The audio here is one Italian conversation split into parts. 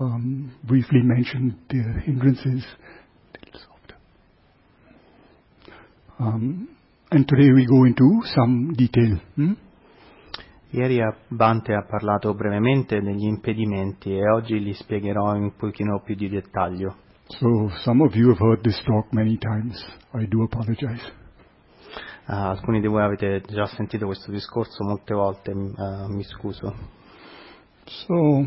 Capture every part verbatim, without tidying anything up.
um, briefly mentioned the hindrances. Um, and today we go into some detail. Hmm? Ieri Bhante ha parlato brevemente degli impedimenti e oggi li spiegherò in un pochino più di dettaglio. So some of you have heard this talk many times. I do apologize. Uh, alcuni di voi avete già sentito questo discorso molte volte, uh, mi scuso. So,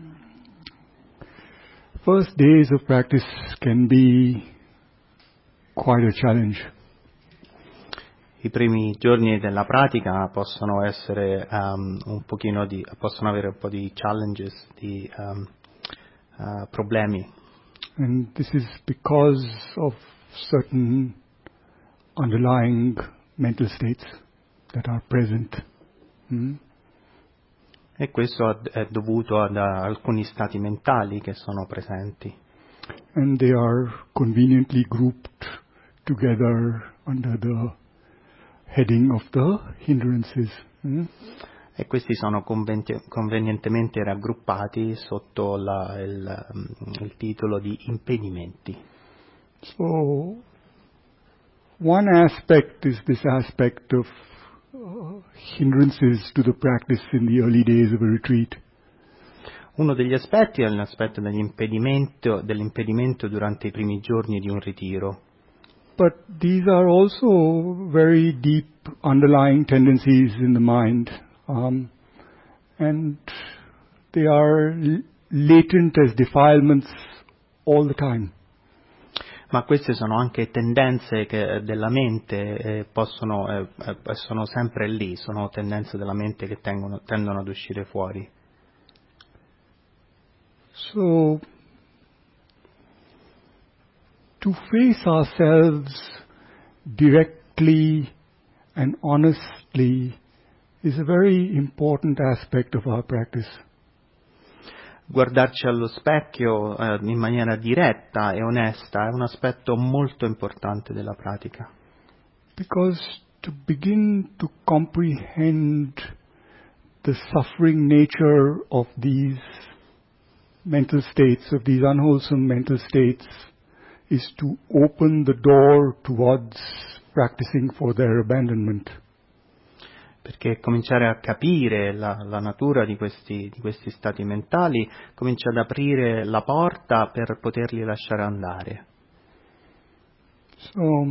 first days of practice can be quite a challenge. I primi giorni della pratica possono essere um, un pochino di, possono avere un po' di challenges, di um, uh, problemi. And this is because of certain underlying mental states that are present. Hmm? E questo è dovuto ad alcuni stati mentali che sono presenti. And they are conveniently grouped together under the heading of the hindrances. Hmm? E questi sono conventi- convenientemente raggruppati sotto la, il, il titolo di impedimenti. So, one aspect is this aspect of uh, hindrances to the practice in the early days of a retreat. Uno degli aspetti è l'aspetto dell'impedimento, dell'impedimento durante i primi giorni di un ritiro. But these are also very deep underlying tendencies in the mind, um, and they are l- latent as defilements all the time. Ma queste sono anche tendenze che, della mente eh, possono, eh, eh, sono sempre lì, sono tendenze della mente che tengono, tendono ad uscire fuori. So, to face ourselves directly and honestly is a very important aspect of our practice. Guardarci allo specchio eh, in maniera diretta e onesta è un aspetto molto importante della pratica. Because to begin to comprehend the suffering nature of these mental states, of these unwholesome mental states, is to open the door towards practicing for their abandonment. Perché cominciare a capire la, la natura di questi, di questi stati mentali comincia ad aprire la porta per poterli lasciare andare. So,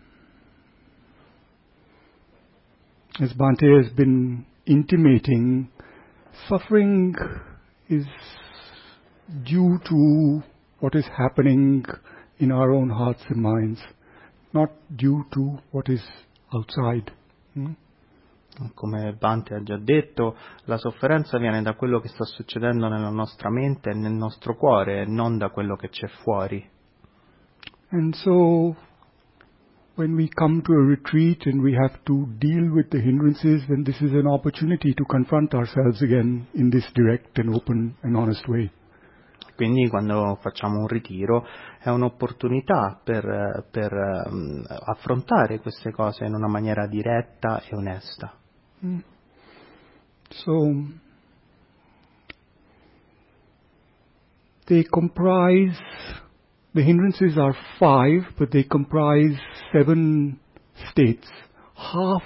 as Bhante has been intimating, suffering is due to what is happening in our own hearts and minds, not due to what is outside. Hmm? Come Bhante ha già detto, la sofferenza viene da quello che sta succedendo nella nostra mente e nel nostro cuore, e non da quello che c'è fuori. And so, when we come to a retreat and we have to deal with the hindrances, then this is an opportunity to confront ourselves again in this direct and open and honest way. Quindi quando facciamo un ritiro è un'opportunità per, per um, affrontare queste cose in una maniera diretta e onesta. Mm. So, they comprise, the hindrances are five, but they comprise seven states. Half,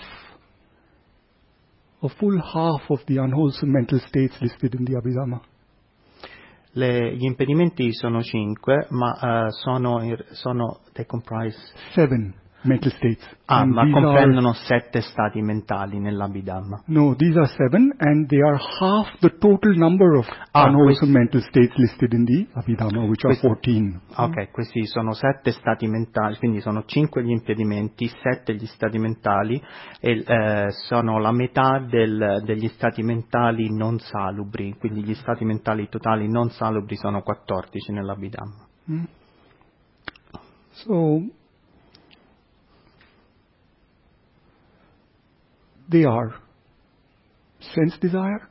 a full half of the unwholesome mental states listed in the Abhidhamma. Le, gli impedimenti sono cinque, ma uh, sono, sono they comprise Seven mental states. Ah, And ma these comprendono are, sette stati mentali nell'Abhidhamma. no, these are seven, and they are half the total number of Ah, unwholesome questi, mental states listed in the Abhidhamma, which questi, are fourteen. Ok, questi sono sette stati mentali, quindi sono cinque gli impedimenti, sette gli stati mentali, e eh, sono la metà del, degli stati mentali non salubri, quindi gli stati mentali totali non salubri sono quattordici nell'Abhidhamma. Hmm? So, they are sense desire,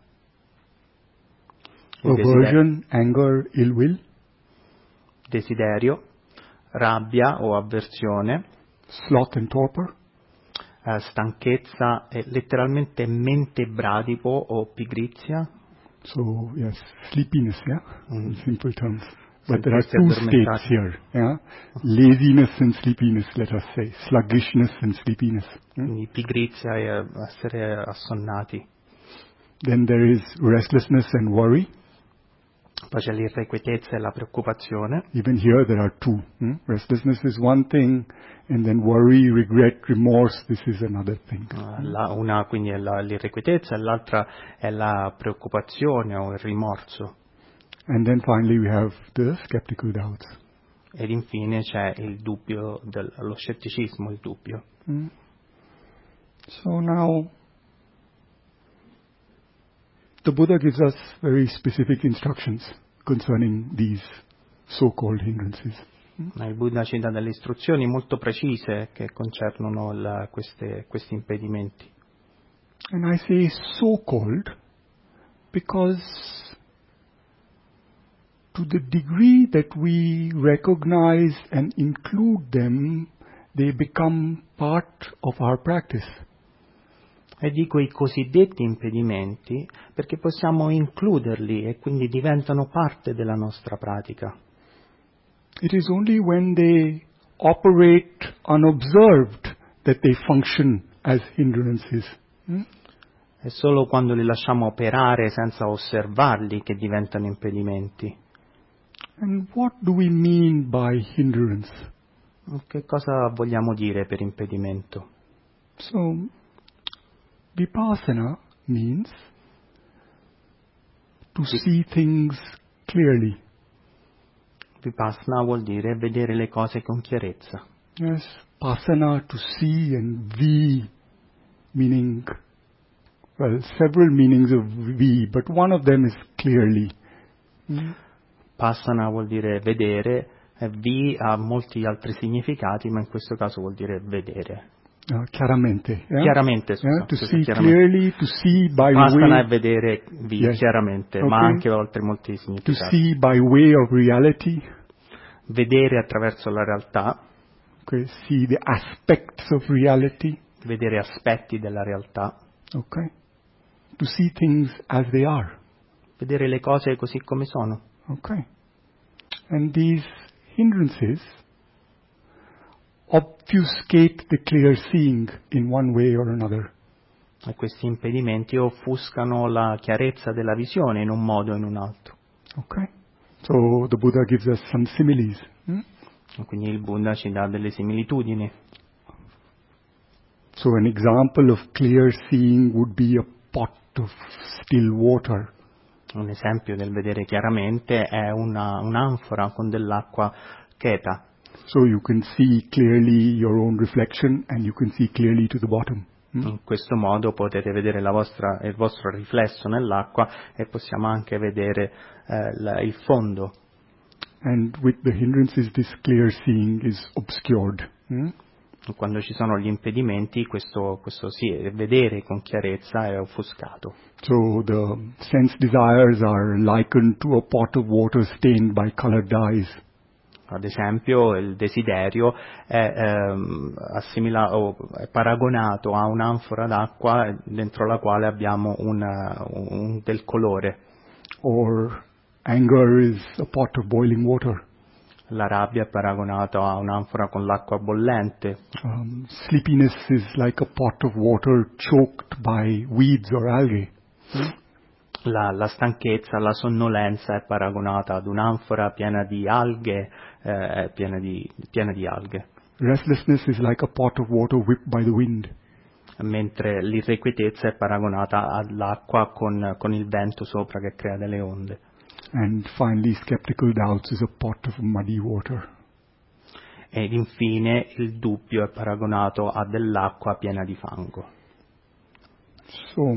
Il aversion, anger, ill will, desiderio, rabbia o avversione, sloth and torpor, eh, stanchezza e letteralmente mente bradipo o pigrizia, So, yes, sleepiness, yeah, Mm. in simple terms. But there are Sentirsi two states addormentati. here, yeah, laziness and sleepiness, let us say, sluggishness and sleepiness. hmm? Quindi pigrizia e eh, essere assonnati. Then there is restlessness and worry. Poi c'è l'irrequietezza e la preoccupazione. Even here there are two. hmm? Restlessness is one thing, and then worry, regret, remorse, this is another thing. Uh, la- una quindi è la- l'irrequietezza e l'altra è la preoccupazione o il rimorso. And then finally we have the skeptical doubts. Ed infine c'è il dubbio, del, lo scetticismo, il dubbio. Hmm? So now, the Buddha gives us very specific instructions concerning these so-called hindrances. Ma il Buddha ci dà delle istruzioni molto precise che concernono la- queste- questi impedimenti. And I say so-called because to the degree that we recognize and include them, they become part of our practice. E dico i cosiddetti impedimenti perché possiamo includerli e quindi diventano parte della nostra pratica. It is only when they operate unobserved that they function as hindrances. Hmm? È solo quando li lasciamo operare senza osservarli che diventano impedimenti. And what do we mean by hindrance? Che cosa vogliamo dire per impedimento? So, vipassana means to see things clearly. Vipassana vuol dire vedere le cose con chiarezza. Yes, pasana, to see, and vi, meaning, well, several meanings of vi, but one of them is clearly. Mm. Passana vuol dire vedere, e vi ha molti altri significati, ma in questo caso vuol dire vedere. Uh, chiaramente. Yeah? Chiaramente, scusa. Yeah, to scusa, see chiaramente. clearly, to see by Passana way, è vedere vi, Yes. chiaramente, Okay. ma anche oltre molti to significati. see by way of reality. Vedere attraverso la realtà, Okay, see the aspects of reality. vedere aspetti della realtà, Okay, to see things as they are. vedere le cose così come sono. Okay, and these hindrances obfuscate the clear seeing in one way or another. E questi impedimenti offuscano la chiarezza della visione in un modo o in un altro. Okay, so the Buddha gives us some similes. Hmm? E quindi il Buddha ci dà delle similitudini. So an example of clear seeing would be a pot of still water. Un esempio del vedere chiaramente è una, un'anfora con dell'acqua cheta. So you can see clearly your own reflection and you can see clearly to the bottom. Hmm? In questo modo potete vedere la vostra, il vostro riflesso nell'acqua e possiamo anche vedere eh, la, il fondo. And with the hindrances this clear seeing is obscured. Hmm? Quando ci sono gli impedimenti, questo, questo sì, vedere con chiarezza è offuscato. So the sense desires are likened to a pot of water stained by colored dyes. Ad esempio, il desiderio è, ehm, assimila- o è paragonato a un'anfora d'acqua dentro la quale abbiamo una, un, del colore. Or anger is a pot of boiling water. La rabbia è paragonata a un'anfora con l'acqua bollente. Um, sleepiness is like a pot of water choked by weeds or algae. La, la stanchezza, la sonnolenza è paragonata ad un'anfora piena di alghe, eh, piena di, piena di alghe. Restlessness is like a pot of water whipped by the wind. Mentre l'irrequietezza è paragonata all'acqua con, con il vento sopra che crea delle onde. And finally, skeptical doubts is a pot of muddy water. Ed infine il dubbio è paragonato a dell'acqua piena di fango. So,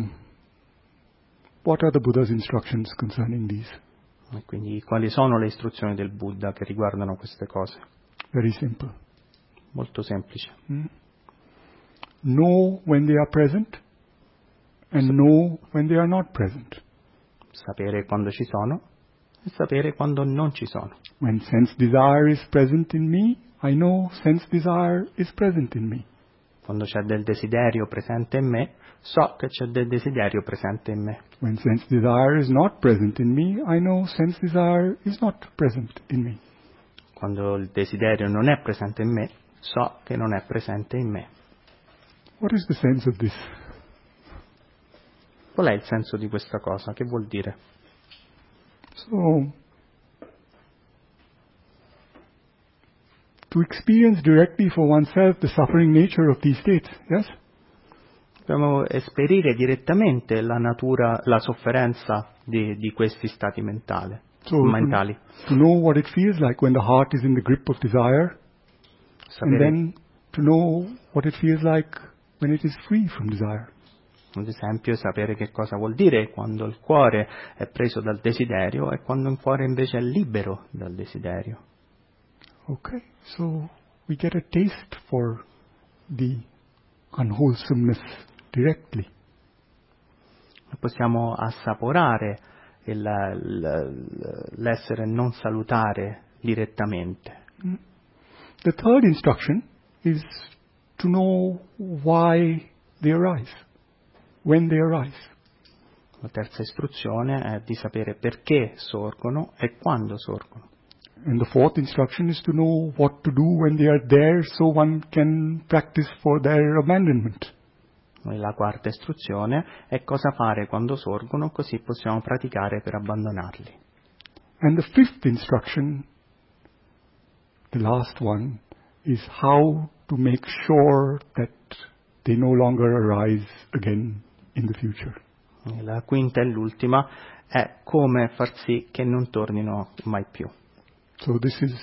what are the Buddha's instructions concerning these? E quindi quali sono le istruzioni del Buddha che riguardano queste cose? Very simple. Molto semplice. Hmm? Know when they are present and know when they are not present. Sapere quando ci sono e sapere quando non ci sono. When sense desire is present in me, I know sense desire is present in me. Quando c'è del desiderio presente in me, so che c'è del desiderio presente in me. When sense desire is not present in me, I know sense desire is not present in me. Quando il desiderio non è presente in me, so che non è presente in me. What is the sense of this? Qual è il senso di questa cosa? Che vuol dire? So, to experience directly for oneself the suffering nature of these states, yes? Dobbiamo esperire direttamente la natura, la sofferenza di, di questi stati mentali. So mentali. To, to know what it feels like when the heart is in the grip of desire, Sapere, and then to know what it feels like when it is free from desire. ad esempio, sapere che cosa vuol dire quando il cuore è preso dal desiderio e quando il cuore invece è libero dal desiderio. Okay, so we get a taste for the unwholesomeness directly. Possiamo assaporare il, il, l'essere non salutare direttamente. The third instruction is to know why they arise, when they arise. La terza istruzione è di sapere perché sorgono e quando sorgono. And the fourth instruction is to know what to do when they are there so one can practice for their abandonment. E la quarta istruzione è cosa fare quando sorgono, così possiamo praticare per abbandonarli. And the fifth instruction, the last one, is how to make sure that they no longer arise again in the future. E la quinta e l'ultima è come far sì che non tornino mai più. So this is,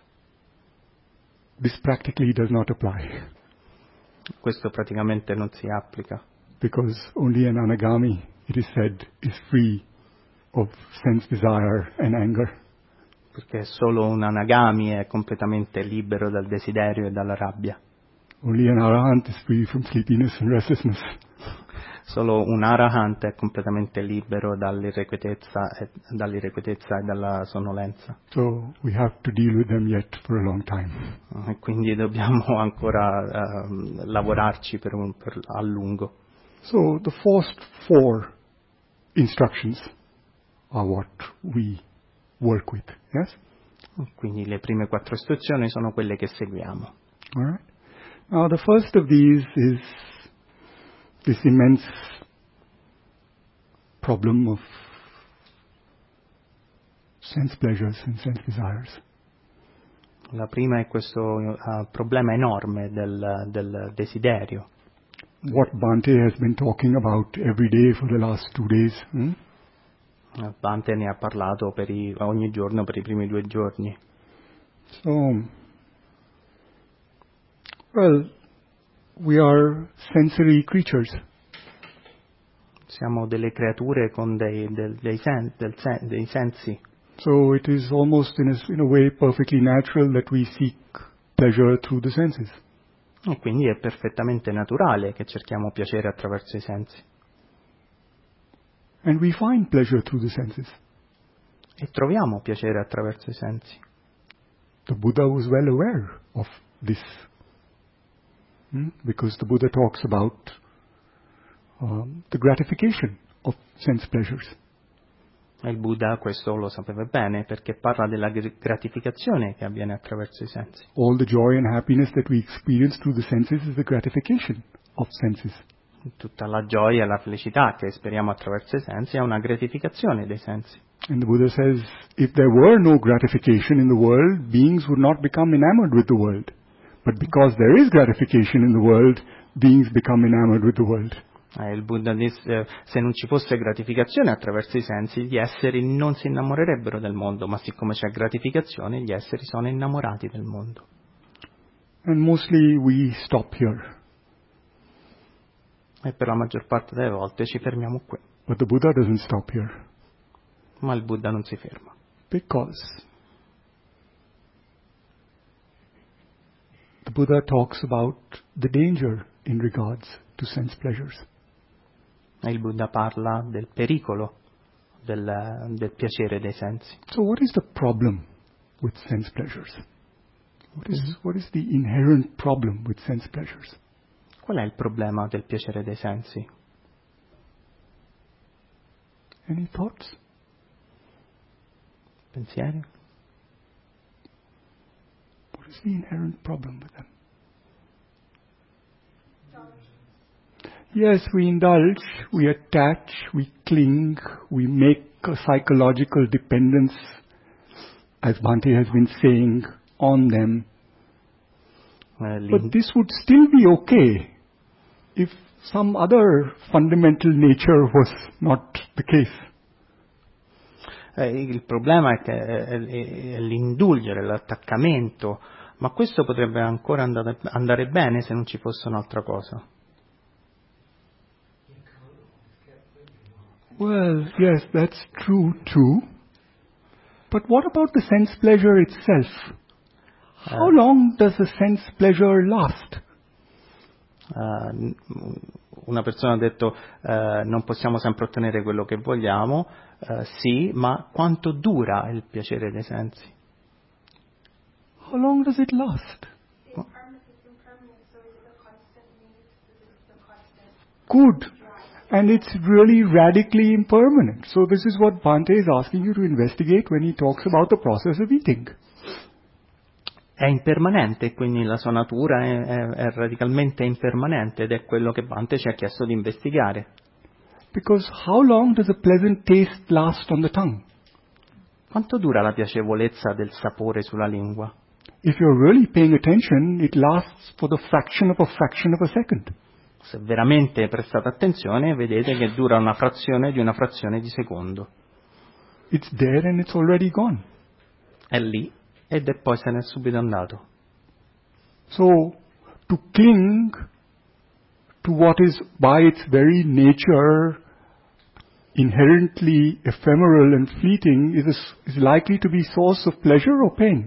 this practically does not apply. Questo praticamente non si applica. Because only an anagami, it is said, is free of sense desire and anger. Perché solo un anagami è completamente libero dal desiderio e dalla rabbia. Only an arahant is free from sleepiness and restlessness. Solo un arahant è completamente libero dall'irrequietezza e, dall'irrequietezza e dalla sonnolenza. So we have to deal with them yet for a long time. E quindi dobbiamo ancora uh, lavorarci per un, per, a lungo. So the first four instructions are what we work with, yes? Quindi le prime quattro istruzioni sono quelle che seguiamo. All right. Now the first of these is this immense problem of sense pleasures and sense desires. La prima è questo uh, problema enorme del, del desiderio. What Bhante has been talking about every day for the last two days. Hmm? Bhante ne ha parlato per i, ogni giorno per i primi due giorni. So, well, we are sensory creatures. Siamo delle creature con dei, del, dei, sen, del sen, dei sensi. So it is almost in a, in a way perfectly natural that we seek pleasure through the senses. E quindi è perfettamente naturale che cerchiamo piacere attraverso i sensi. And we find pleasure through the senses. E troviamo piacere attraverso i sensi. The Buddha was well aware of this. Hmm? Because the Buddha talks about um, the gratification of sense pleasures. E il Buddha questo lo sapeva bene perché parla della gratificazione che avviene attraverso i sensi. All the joy and happiness that we experience through the senses is the gratification of senses. Tutta la gioia e la felicità che esperiamo attraverso i sensi è una gratificazione dei sensi. And the Buddha says, if there were no gratification in the world, beings would not become enamored with the world. But because there is gratification in the world, beings become enamored with the world. Eh, il Buddha disse, se non ci fosse gratificazione attraverso i sensi, gli esseri non si innamorerebbero del mondo, ma siccome c'è gratificazione, gli esseri sono innamorati del mondo. And mostly we stop here. E per la maggior parte delle volte ci fermiamo qui. But the Buddha doesn't stop here. Ma il Buddha non si ferma. Because the Buddha talks about the danger in regards to sense pleasures. E il Buddha parla del pericolo del, del piacere dei sensi. So what is the problem with sense pleasures? What is, what is the inherent problem with sense pleasures? Qual è il problema del piacere dei sensi? Any thoughts? Pensieri? What is the inherent problem with them? Yes, we indulge, we attach, we cling, we make a psychological dependence, as Bhante has been saying, on them. Eh, But this would still be okay if some other fundamental nature was not the case. Eh, il problema è che è, è, è l'indulgere, l'attaccamento, ma questo potrebbe ancora andare, andare bene se non ci fosse un'altra cosa. Well, yes, that's true too. But what about the sense pleasure itself? How long does the sense pleasure last? Uh, una persona ha detto uh, non possiamo sempre ottenere quello che vogliamo, uh, sì, ma quanto dura il piacere dei sensi? How long does it last? Good. And it's really radically impermanent. So this is what Bhante is asking you to investigate when he talks about the process of eating. È impermanente, quindi la sua natura è, è, è radicalmente impermanente ed è quello che Bhante ci ha chiesto di investigare. Because how long does a pleasant taste last on the tongue? Quanto dura la piacevolezza del sapore sulla lingua? If you're really paying attention, it lasts for the fraction of a fraction of a second. Se veramente prestate attenzione, vedete che dura una frazione di una frazione di secondo. It's there and it's already gone. È lì ed è poi se n'è subito andato. So, to cling to what is by its very nature inherently ephemeral and fleeting is, a, is likely to be source of pleasure or pain.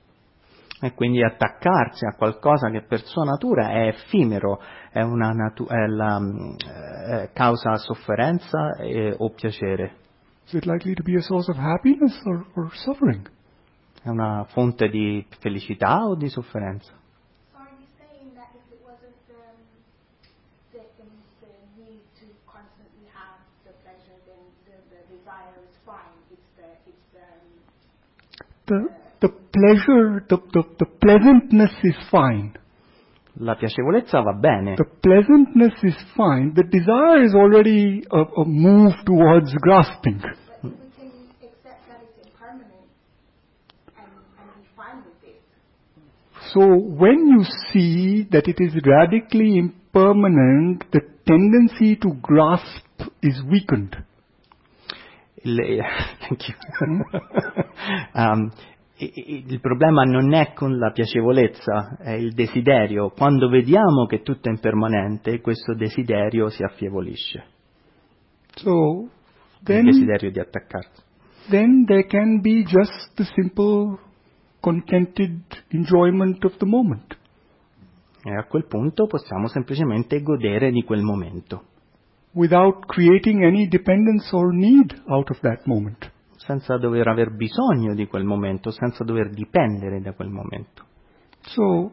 E quindi attaccarsi a qualcosa che per sua natura è effimero, è una natu- è la, è causa sofferenza e, o piacere. Is it likely to be a source of happiness or, or suffering? È una fonte di felicità o di sofferenza? So are you saying that if it wasn't um, the, the, the need to constantly have the pleasure, then the, the desire is fine? It's the it's the um, The the pleasure, the, the, the pleasantness is fine. La piacevolezza va bene. The pleasantness is fine. The desire is already a, a move towards grasping. But if we can accept that it's impermanent and, and be fine with it. So when you see that it is radically impermanent, the tendency to grasp is weakened. Il, thank you. um, il problema non è con la piacevolezza, è il desiderio. Quando vediamo che tutto è impermanente, questo desiderio si affievolisce. So then, il desiderio di attaccarsi. Then there can be just the simple contented enjoyment of the moment. E a quel punto possiamo semplicemente godere di quel momento. Without creating any dependence or need out of that moment. Senza dover aver bisogno di quel momento, senza dover dipendere da quel momento. So,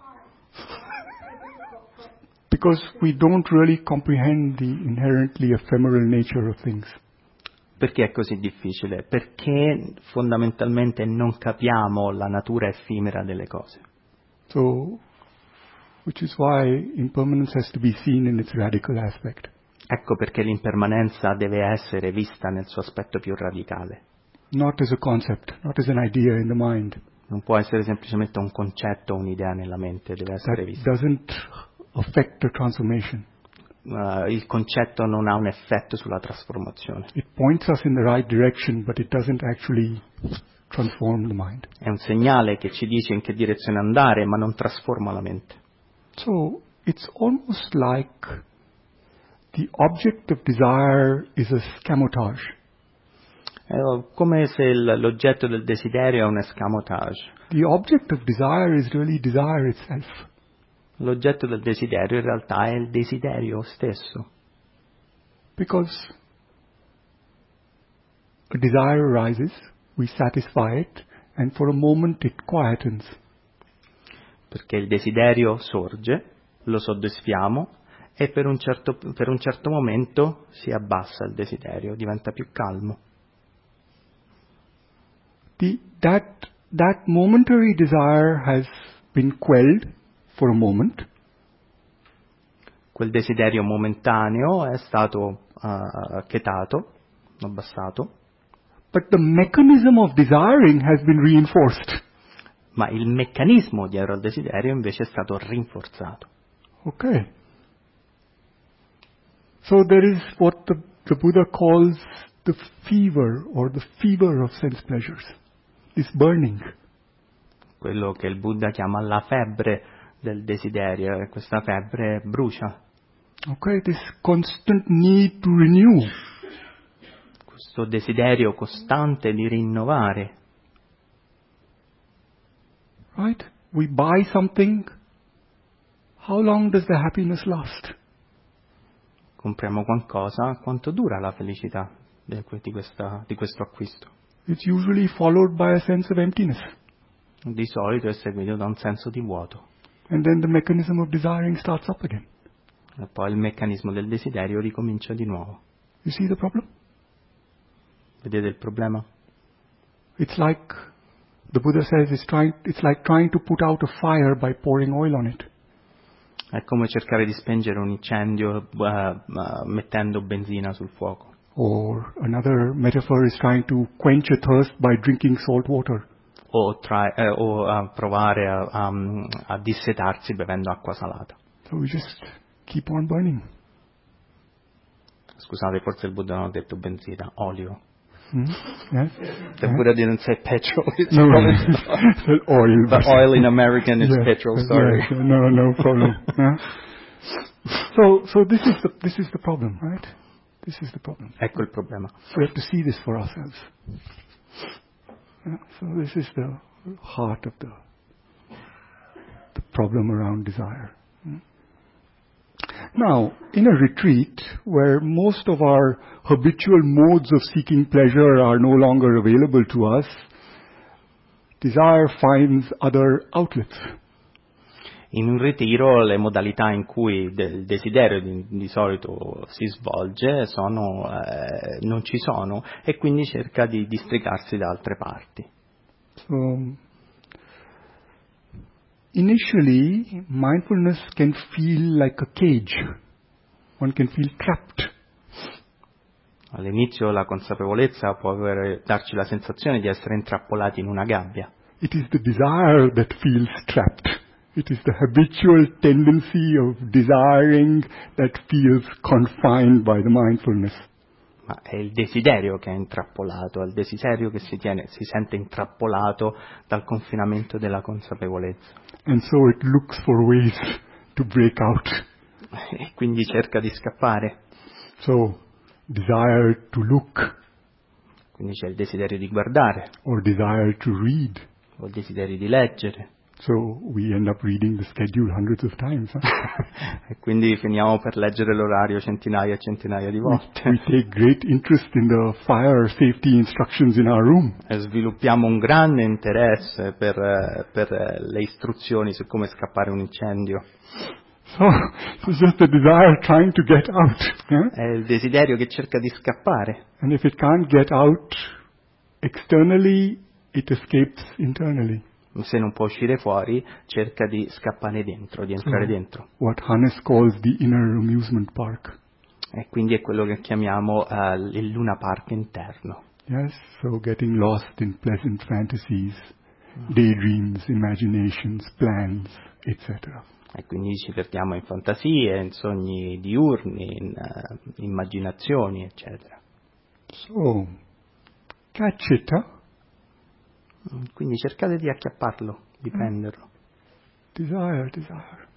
because we don't really comprehend the inherently ephemeral nature of things. Perché è così difficile? Perché fondamentalmente non capiamo la natura effimera delle cose. So, which is why impermanence has to be seen in its radical aspect. Ecco perché l'impermanenza deve essere vista nel suo aspetto più radicale. Not as a concept, not as an idea in the mind. Non può essere semplicemente un concetto o un'idea nella mente, deve essere That vista. doesn't affect the transformation. Uh, il concetto non ha un effetto sulla trasformazione. It points us in the right direction, but it doesn't actually transform the mind. È un segnale che ci dice in che direzione andare, ma non trasforma la mente. So, it's almost like the object of desire is a scamotage. È come se il, l'oggetto del desiderio è un escamotage. The object of desire is really desire itself. L'oggetto del desiderio in realtà è il desiderio stesso. Because a desire arises, we satisfy it, and for a moment it quietens. Perché il desiderio sorge lo soddisfiamo e per un certo, per un certo momento si abbassa il desiderio, diventa più calmo. The, that, that momentary desire has been quelled for a moment. Quel desiderio momentaneo è stato uh, chetato, abbassato, but the mechanism of desiring has been reinforced. ma il meccanismo dietro al desiderio invece è stato rinforzato. Okay. So there is what the, the Buddha calls the fever or the fever of sense pleasures, this burning. Quello che il Buddha chiama la febbre del desiderio, e questa febbre brucia. Okay, this constant need to renew. Questo desiderio costante di rinnovare. Right? We buy something. How long does the happiness last? Compriamo qualcosa, quanto dura la felicità di, di, questa, di questo acquisto? It's usually followed by a sense of emptiness. Di solito è seguito da un senso di vuoto. And then the mechanism of desiring starts up again. E poi il meccanismo del desiderio ricomincia di nuovo. You see the problem? Vedete il problema? It's like, the Buddha says, it's, trying, it's like trying to put out a fire by pouring oil on it. È come cercare di spengere un incendio uh, uh, mettendo benzina sul fuoco. Or another metaphor is trying to quench a thirst by drinking salt water. O, tra, eh, o a provare a, a, a dissetarsi bevendo acqua salata. So we just keep on burning. Scusate, forse il Buddha non ha detto benzina, olio. Hmm? Yes? The Buddha didn't say petrol. It's No, oil. oil. But oil in American is Yes, petrol. yes, Sorry. yes, no, no problem. Yeah? So, so this is the this is the problem, right? This is the problem. Ecco il problema. We have to see this for ourselves. Yeah? So this is the heart of the the problem around desire. Hmm? Now, in a retreat where most of our habitual modes of seeking pleasure are no longer available to us, desire finds other outlets. In un ritiro le modalità in cui de- il desiderio di, di solito si svolge sono, eh, non ci sono, e quindi cerca di districarsi da altre parti. So, initially, mindfulness can feel like a cage. One can feel trapped. All'inizio la consapevolezza può avere, darci la sensazione di essere intrappolati in una gabbia. It is the desire that feels trapped. It is the habitual tendency of desiring that feels confined by the mindfulness. Ma è il desiderio che è intrappolato, è il desiderio che si, tiene, si sente intrappolato dal confinamento della consapevolezza. And so it looks for ways to break out. E quindi cerca di scappare. So, desire to look, Quindi c'è il desiderio di guardare, or desire to read. o il desiderio di leggere. So we end up reading the schedule hundreds of times. Huh? E quindi finiamo per leggere l'orario centinaia e centinaia di We, volte. we take great interest in the fire safety instructions in our room. E sviluppiamo un grande interesse per, eh, per eh, le istruzioni su come scappare un incendio. So it's just the desire trying to get out. Yeah? È il desiderio che cerca di scappare. And if it can't get out externally, it escapes internally. Se non può uscire fuori, cerca di scappare dentro, di entrare So, dentro. what Hannes calls the inner amusement park. E quindi è quello che chiamiamo uh, il Luna Park interno. Yes, so getting lost in pleasant fantasies, daydreams, imaginations, plans, et cetera. E quindi ci perdiamo in fantasie, in sogni diurni, in uh, immaginazioni, eccetera. So, catch it, huh? Quindi cercate di acchiapparlo, di prenderlo. Desire, desire.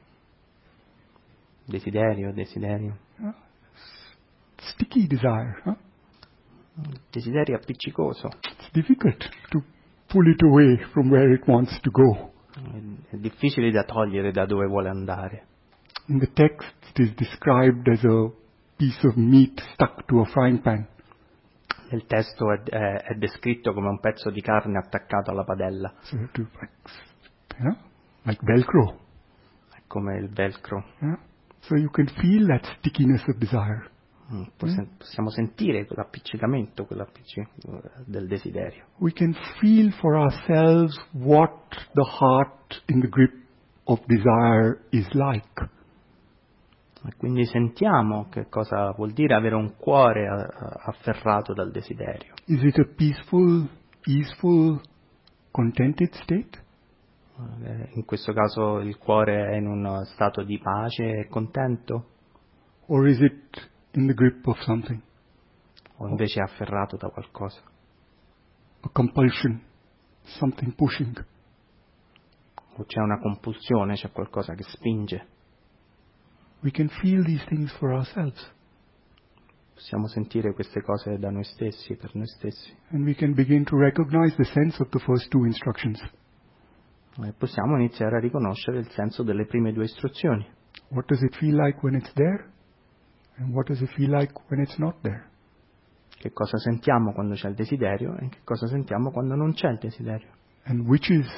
Desiderio, desiderio. Yeah. Sticky desire, huh? Desiderio appiccicoso. It's difficult to pull it away from where it wants to go. È difficile da togliere da dove vuole andare. In the text, it is described as a piece of meat stuck to a frying pan. Nel testo è, è, è descritto come un pezzo di carne attaccato alla padella. So you have to, like, you know, like Velcro. come il velcro. Yeah? So you can feel that stickiness of desire. Mm, possi- possiamo sentire quell'appiccicamento, quell'appicci- del desiderio. We can feel for ourselves what the heart in the grip of desire is like. E quindi sentiamo che cosa vuol dire avere un cuore a- a- afferrato dal desiderio. Is it a peaceful, easeful, contented state? Eh, In questo caso il cuore è in uno stato di pace e contento, Or is it in the grip of something? o invece è afferrato da qualcosa? A compulsion, something pushing. O c'è una compulsione, c'è qualcosa che spinge? We can feel these things for ourselves. Possiamo sentire queste cose da noi stessi, per noi stessi. And we can begin to recognize the sense of the first two instructions. E possiamo iniziare a riconoscere il senso delle prime due istruzioni. What does it feel like when it's there? And what does it feel like when it's not there? Che cosa sentiamo quando c'è il desiderio e che cosa sentiamo quando non c'è il desiderio. And which is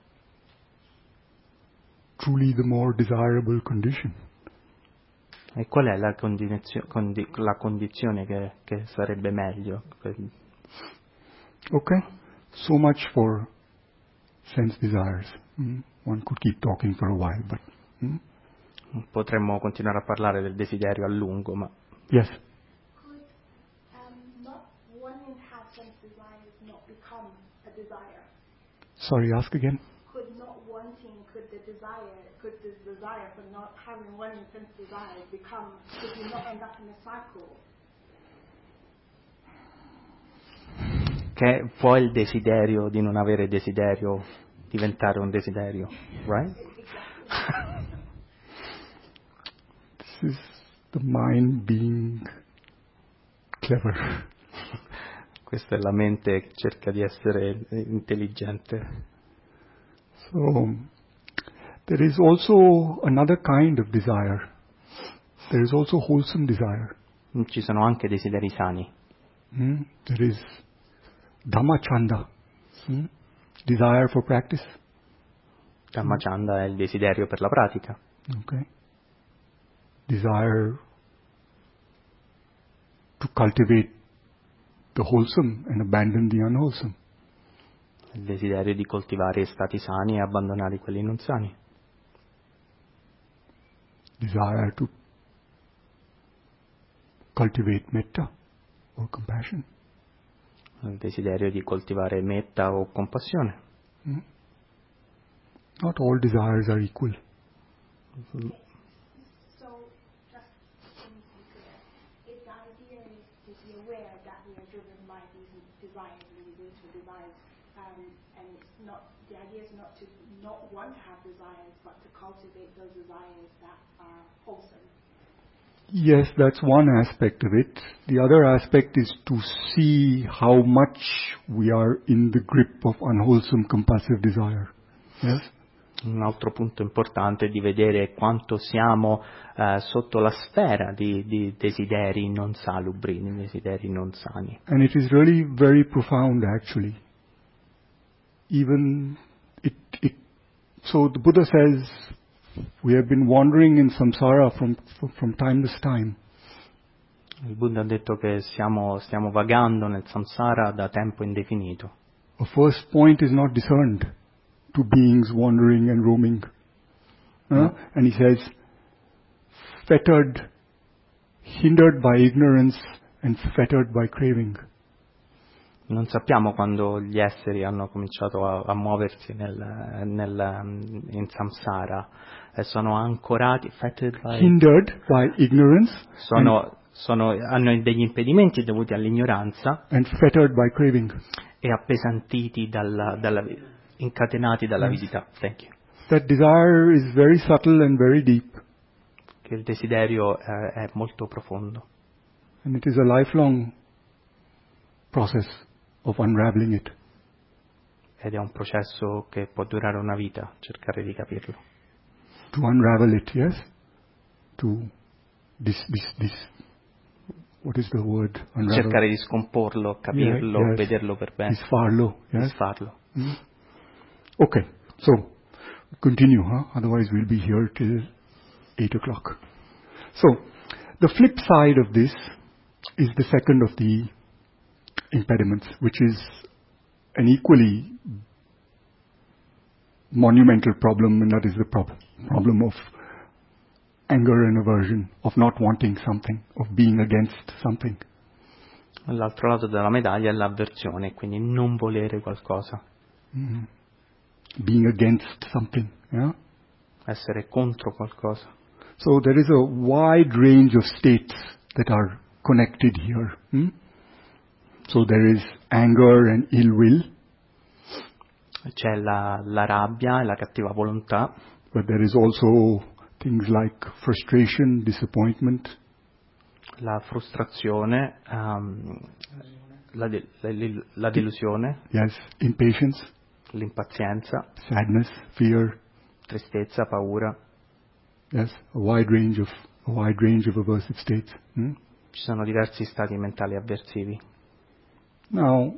truly the more desirable condition? E qual è la, condizio- condi- la condizione che, che sarebbe meglio? Okay? So much for sense desires. Mm. One could keep talking for a while, but... Mm? Potremmo continuare a parlare del desiderio a lungo, ma Yes. Could um, not wanting to have sense desires not become a desire? Sorry, ask again. Could not wanting, could the desire, could the desire for not having wanting sense desires become, could you not end up in a cycle? che può il desiderio di non avere desiderio diventare un desiderio, right? This is the mind being clever. Questa è la mente che cerca di essere intelligente. So, there is also another kind of desire. There is also wholesome desire. Ci sono anche desideri sani. Hmm? There is Dhammachanda, hmm? desire for practice. Dhammachanda è il desiderio per la pratica. Okay. Desire to cultivate the wholesome and abandon the unwholesome. Il desiderio di coltivare stati sani e abbandonare quelli non sani. Desire to cultivate metta or compassion. Il desiderio di coltivare metta o compassione. Hmm? Not all desires are equal. So, just to be clear, if the idea is to be aware that we are driven by these desires, these mutual desires, um, and it's not, the idea is not to not want to have desires, but to cultivate those desires that are wholesome. Yes, that's one aspect of it. The other aspect is to see how much we are in the grip of unwholesome compulsive desire. Yes? Un altro punto importante è di vedere quanto siamo eh, sotto la sfera di, di desideri non salubri, di desideri non sani. And it is really very profound actually. Even it, it so the Buddha says we have been wandering in samsara from from timeless time. Il Buddha ha detto che siamo, stiamo vagando nel samsara da tempo indefinito. A first point is not discerned to beings wandering and roaming. Uh, Mm. And he says, fettered, hindered by ignorance and fettered by craving. Non sappiamo quando gli esseri hanno cominciato a, a muoversi nel, nel, in samsara, e sono ancorati, fettered by- Hindered by ignorance sono, sono, hanno degli impedimenti dovuti all'ignoranza and, and fettered by craving. e appesantiti dalla, dalla, incatenati dalla Yes. avidità. Thank you. That desire is very subtle and very deep, Che il desiderio è, è molto profondo and it is a lifelong process of unraveling it. ed è un processo che può durare una vita, cercare di capirlo. To unravel it, yes? To dis, dis, dis, what is the word? Unravel. Cercare di scomporlo, capirlo, Yeah, yes. vederlo per bene, Disfarlo, yes? disfarlo. Okay, so continue, huh? Otherwise we'll be here till eight o'clock. So, the flip side of this is the second of the impediments, which is an equally monumental problem, and that is the prob- problem of anger and aversion, of not wanting something, of being against something. L'altro lato della medaglia è l'avversione, quindi non volere qualcosa. Mm-hmm. Being against something, yeah? Essere contro qualcosa. So there is a wide range of states that are connected here. Hmm? So there is anger and ill will. C'è la, la rabbia e la cattiva volontà. But there is also things like frustration, disappointment. La frustrazione, um, la, de- la, la delusione. Yes, impatience. L'impazienza. Sadness, fear. Tristezza, paura. Yes, a wide range of a wide range of aversive states. Hmm? Ci sono diversi stati mentali avversivi. Now,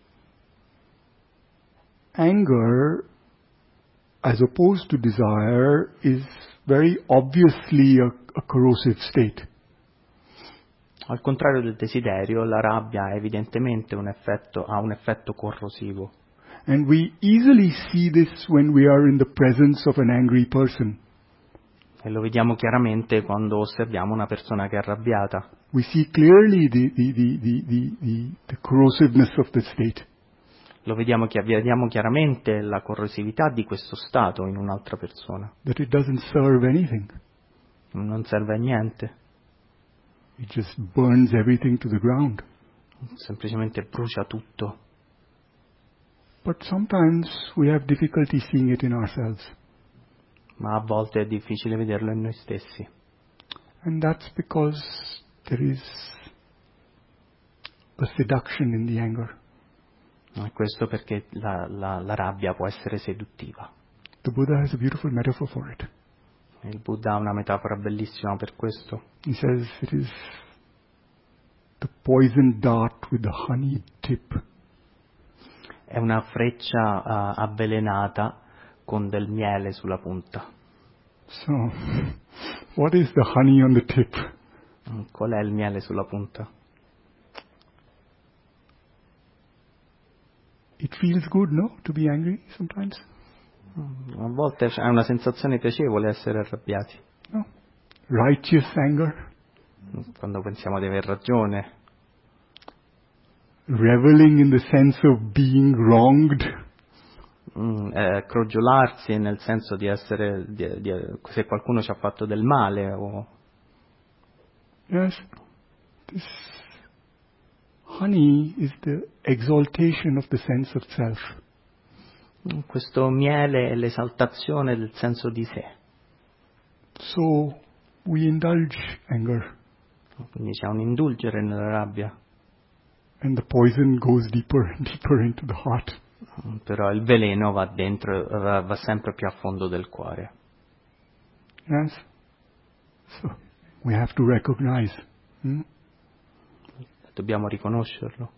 anger, as opposed to desire, is very obviously a, a corrosive state. Al contrario del desiderio, la rabbia evidentemente un effetto, ha un effetto corrosivo. And we easily see this when we are in the presence of an angry person. E lo vediamo chiaramente quando osserviamo una persona che è arrabbiata. We see clearly the, the, the, the, the, the, the corrosiveness of the state. Lo vediamo, chi- vediamo chiaramente la corrosività di questo stato in un'altra persona. That it doesn't serve anything. Non serve a niente, It just burns everything to the ground. semplicemente brucia tutto. But sometimes we have difficulty seeing it in ourselves. Ma a volte è difficile vederlo in noi stessi. And that's because there is a seduction in the anger. E questo perché la, la, la rabbia può essere seduttiva. The Buddha has a beautiful metaphor for it. Il Buddha ha una metafora bellissima per questo. He says it is the poison dart with the honey tip. È una freccia uh, avvelenata con del miele sulla punta. So, what is the honey on the tip? Qual è il miele sulla punta? It feels good, no? To be angry sometimes? A volte è una sensazione piacevole essere arrabbiati. No? Righteous anger? Quando pensiamo di aver ragione. Reveling in the sense of being wronged? Mm, eh, crogiolarsi nel senso di essere, di, di, se qualcuno ci ha fatto del male o... Yes. This honey is the exaltation of the sense of self. Questo miele è l'esaltazione del senso di sé. So we indulge anger, Quindi c'è un indulgere nella rabbia. and the poison goes deeper and deeper into the heart. Però il veleno va dentro, va, va sempre più a fondo del cuore. Yes. So we have to recognize. Hmm? Dobbiamo riconoscerlo.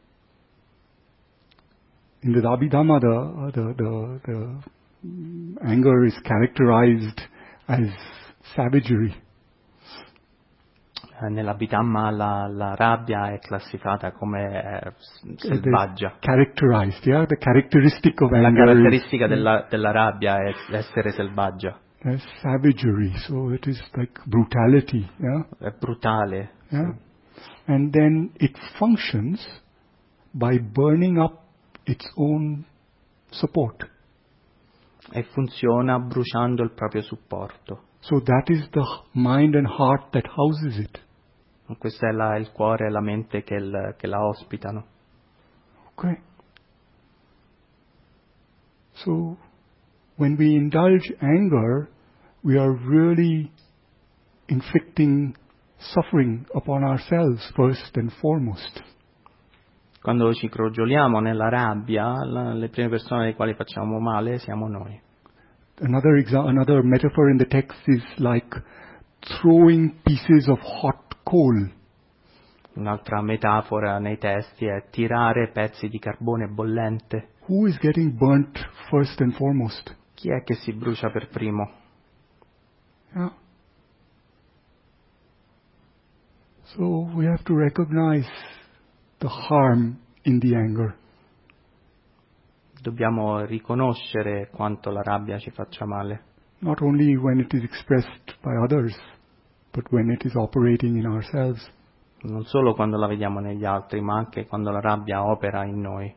In the Abhidhamma, the, the, the, the anger is characterized as savagery. Eh, Nell'Abhidhamma la, la rabbia è classificata come eh, selvaggia. Characterized, yeah? The characteristic of La anger caratteristica is, della, della rabbia è essere selvaggia. is savagery, so it is like brutality, yeah? È brutale. Yeah? And then it functions by burning up its own support. E funziona bruciando il proprio supporto. So that is the mind and heart that houses it. Questo è la, il cuore e la mente che, il, che la ospitano. Okay. So when we indulge anger, we are really inflicting suffering upon ourselves first and foremost. Quando ci crogioliamo nella rabbia, la, le prime persone alle quali facciamo male siamo noi. Another exa- another metaphor in the text is like throwing pieces of hot coal. Un'altra metafora nei testi è tirare pezzi di carbone bollente. Who is getting burnt first and foremost? Chi è che si brucia per primo? Yeah. So we have to recognize the harm in the anger. Dobbiamo riconoscere quanto la rabbia ci faccia male, Not only when it is expressed by others, but when it is operating in ourselves. non solo quando la vediamo negli altri, ma anche quando la rabbia opera in noi.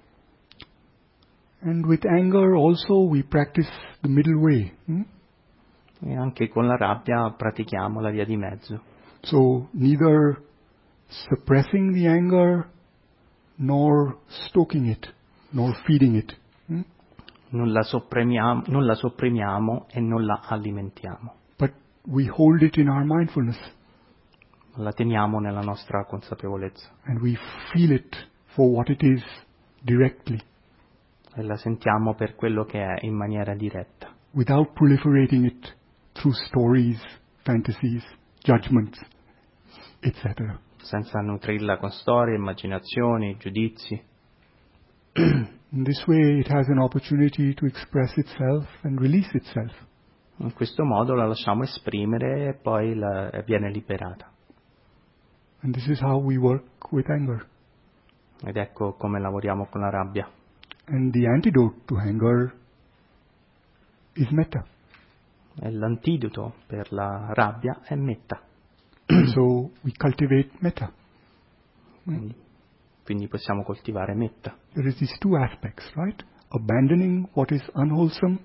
And with anger also we practice the middle way. Hmm? E anche con la rabbia pratichiamo la via di mezzo. So neither suppressing the anger nor stoking it, nor feeding it. Hmm? Non la sopprimiamo, non la sopprimiamo e non la alimentiamo. But we hold it in our mindfulness La teniamo nella nostra consapevolezza and we feel it for what it is directly, e la sentiamo per quello che è in maniera diretta, without proliferating it through stories, fantasies, judgments, et cetera. senza nutrirla con storie, immaginazioni, giudizi. In this way it has an opportunity to express itself and release itself. In questo modo la lasciamo esprimere e poi la, viene liberata. And this is how we work with anger. Ed ecco come lavoriamo con la rabbia. And the antidote to anger is metta. E l'antidoto per la rabbia è metta. So we cultivate metta. Quindi, quindi possiamo coltivare metta. There is these two aspects, right? Abandoning what is unwholesome,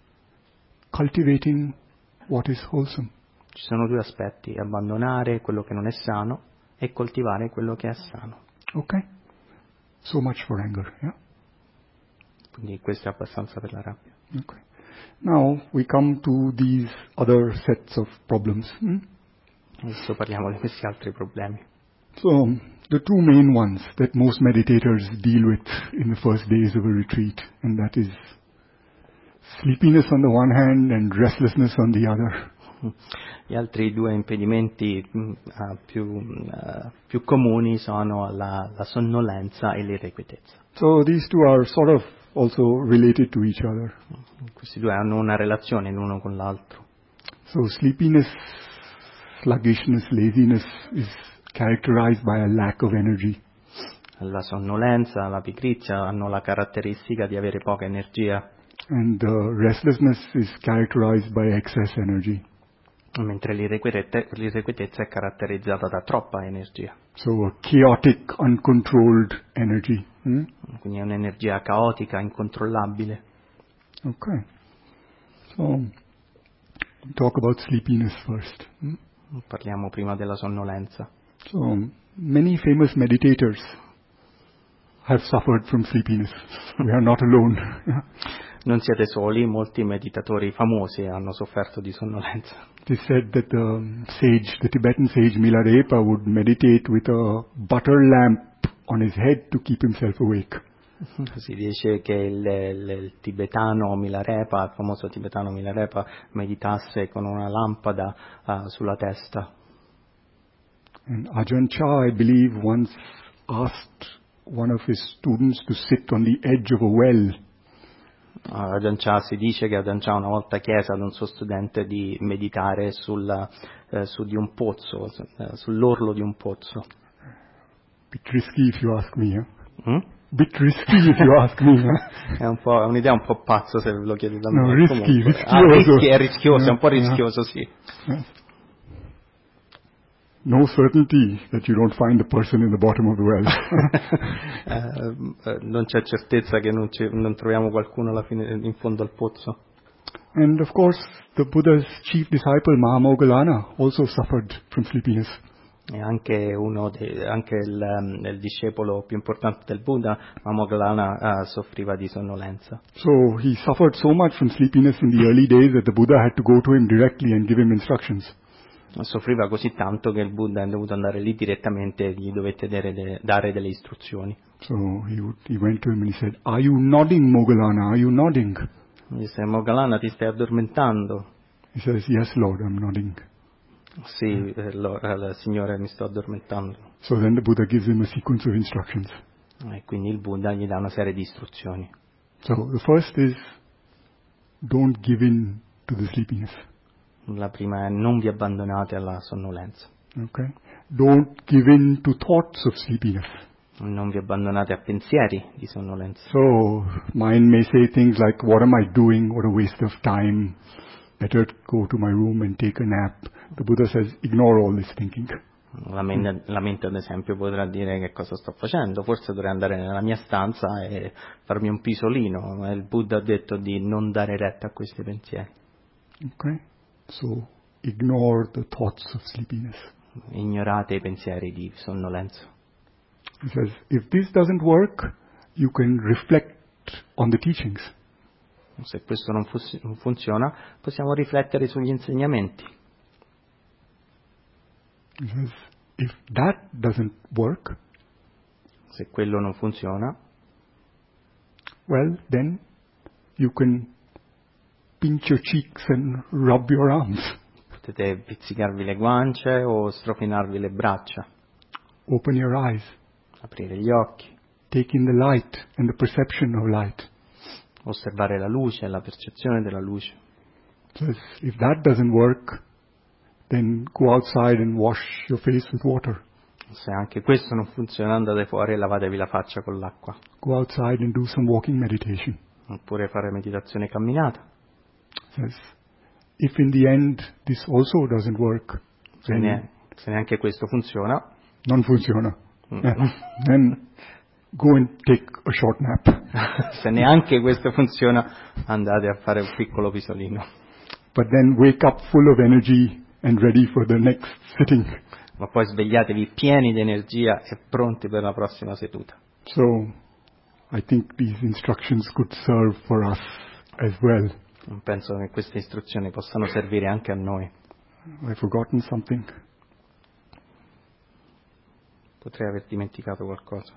cultivating what is wholesome. Ci sono due aspetti: abbandonare quello che non è sano e coltivare quello che è sano. Okay? So much for anger, yeah? Quindi questo è abbastanza per la rabbia. Okay. Now we come to these other sets of problems. Hmm? Adesso parliamo di questi altri problemi. So, the two main ones that most meditators deal with in the first days of a retreat, and that is sleepiness on the one hand and restlessness on the other. Gli altri due impedimenti mh, uh, più, uh, più comuni sono la, la sonnolenza e l'irrequietezza. So these two are sort of also related to each other. Questi due hanno una relazione l'uno con l'altro. So sleepiness, sluggishness, laziness is characterized by a lack of energy. La sonnolenza, la pigrizia hanno la caratteristica di avere poca energia, And uh, restlessness is characterized by excess energy. mentre l'irrequiete- l'irrequietezza è caratterizzata da troppa energia. So a chaotic, uncontrolled energy. Hmm? Quindi è un'energia caotica, incontrollabile. Okay. So, we'll talk about sleepiness first. Hmm? Parliamo prima della sonnolenza. So, many famous meditators have suffered from sleepiness. We are not alone. Non siete soli, molti meditatori famosi hanno sofferto di sonnolenza. It is said that the sage, the Tibetan sage Milarepa would meditate with a butter lamp on his head to keep himself awake. Si dice che il, il, il tibetano Milarepa, il famoso tibetano Milarepa, meditasse con una lampada uh, sulla testa. And Ajahn Chah, I believe, once asked one of his students to sit on the edge of a well. Uh, Ajahn Chah, si dice che Ajahn Chah una volta chiese ad un suo studente di meditare sul, eh, su di un pozzo, su, eh, sull'orlo di un pozzo. Bit risky if you ask me. Eh? Mm? Bit risky if you ask me. Eh? È un po', è un'idea un po' pazza se ve lo chiedete da No, me. risky, Comunque, rischioso. ah, rischi, è rischioso, è un po' Yeah, rischioso, sì. yeah. No certainty that you don't find the person in the bottom of the well. eh, eh, non c'è certezza che non, ci, non troviamo qualcuno alla fine, in fondo al pozzo. And of course, the Buddha's chief disciple, Mahamoggallana, also suffered from sleepiness. E anche uno de, anche il, um, il discepolo più importante del Buddha, Mahamoggallana, uh, soffriva di sonnolenza. So he suffered so much from sleepiness in the early days that the Buddha had to go to him directly and give him instructions. Soffriva così tanto che il Buddha è dovuto andare lì direttamente e gli dovette dare, de, dare delle istruzioni. So he, would, he went to him and he said, "Are you nodding, Moggallana? Are you nodding?" Gli disse: Moggallana, ti stai addormentando? He says, "Yes, Lord, I'm nodding." Sì, eh, lo, eh, Signore, mi sto addormentando. So then the Buddha gives him a sequence of instructions. E quindi il Buddha gli dà una serie di istruzioni. So the first is don't give in to the sleepiness. La prima è non vi abbandonate alla sonnolenza. Okay? Don't give in to thoughts of sleepiness. Non vi abbandonate a pensieri di sonnolenza. So, mind may say things like, what am I doing? What a waste of time. Better go to my room and take a nap. The Buddha says, ignore all this thinking. La mente, la mente, ad esempio, potrà dire che cosa sto facendo, forse dovrei andare nella mia stanza e farmi un pisolino, ma il Buddha ha detto di non dare retta a questi pensieri. Okay? So, ignore the thoughts of sleepiness. Ignorate i pensieri di sonnolenza. He says, if this doesn't work, you can reflect on the teachings. Se questo non, fu- non funziona, possiamo riflettere sugli insegnamenti. He says, if that doesn't work, Se quello non funziona, well, then you can pinch your cheeks and rub your arms. potete pizzicarvi le guance o strofinarvi le braccia, Open your eyes. aprire gli occhi, Take in the light and the perception of light. osservare la luce, la percezione della luce. Says, if that doesn't work, then go outside and wash your face with water. Se anche questo non funziona, andate fuori e lavatevi la faccia con l'acqua. Go outside and do some walking meditation. Oppure fare meditazione camminata. Says, if in the end this also doesn't work, Se, then ne- se neanche questo funziona, non funziona. Mm. Yeah. Then go and take a short nap. se neanche questo funziona, andate a fare un piccolo pisolino. But then wake up full of energy and ready for the next sitting. Ma poi svegliatevi pieni di energia e pronti per la prossima seduta. So, I think these instructions could serve for us as well. Penso che queste istruzioni possano servire anche a noi. I've forgotten something. Potrei aver dimenticato qualcosa.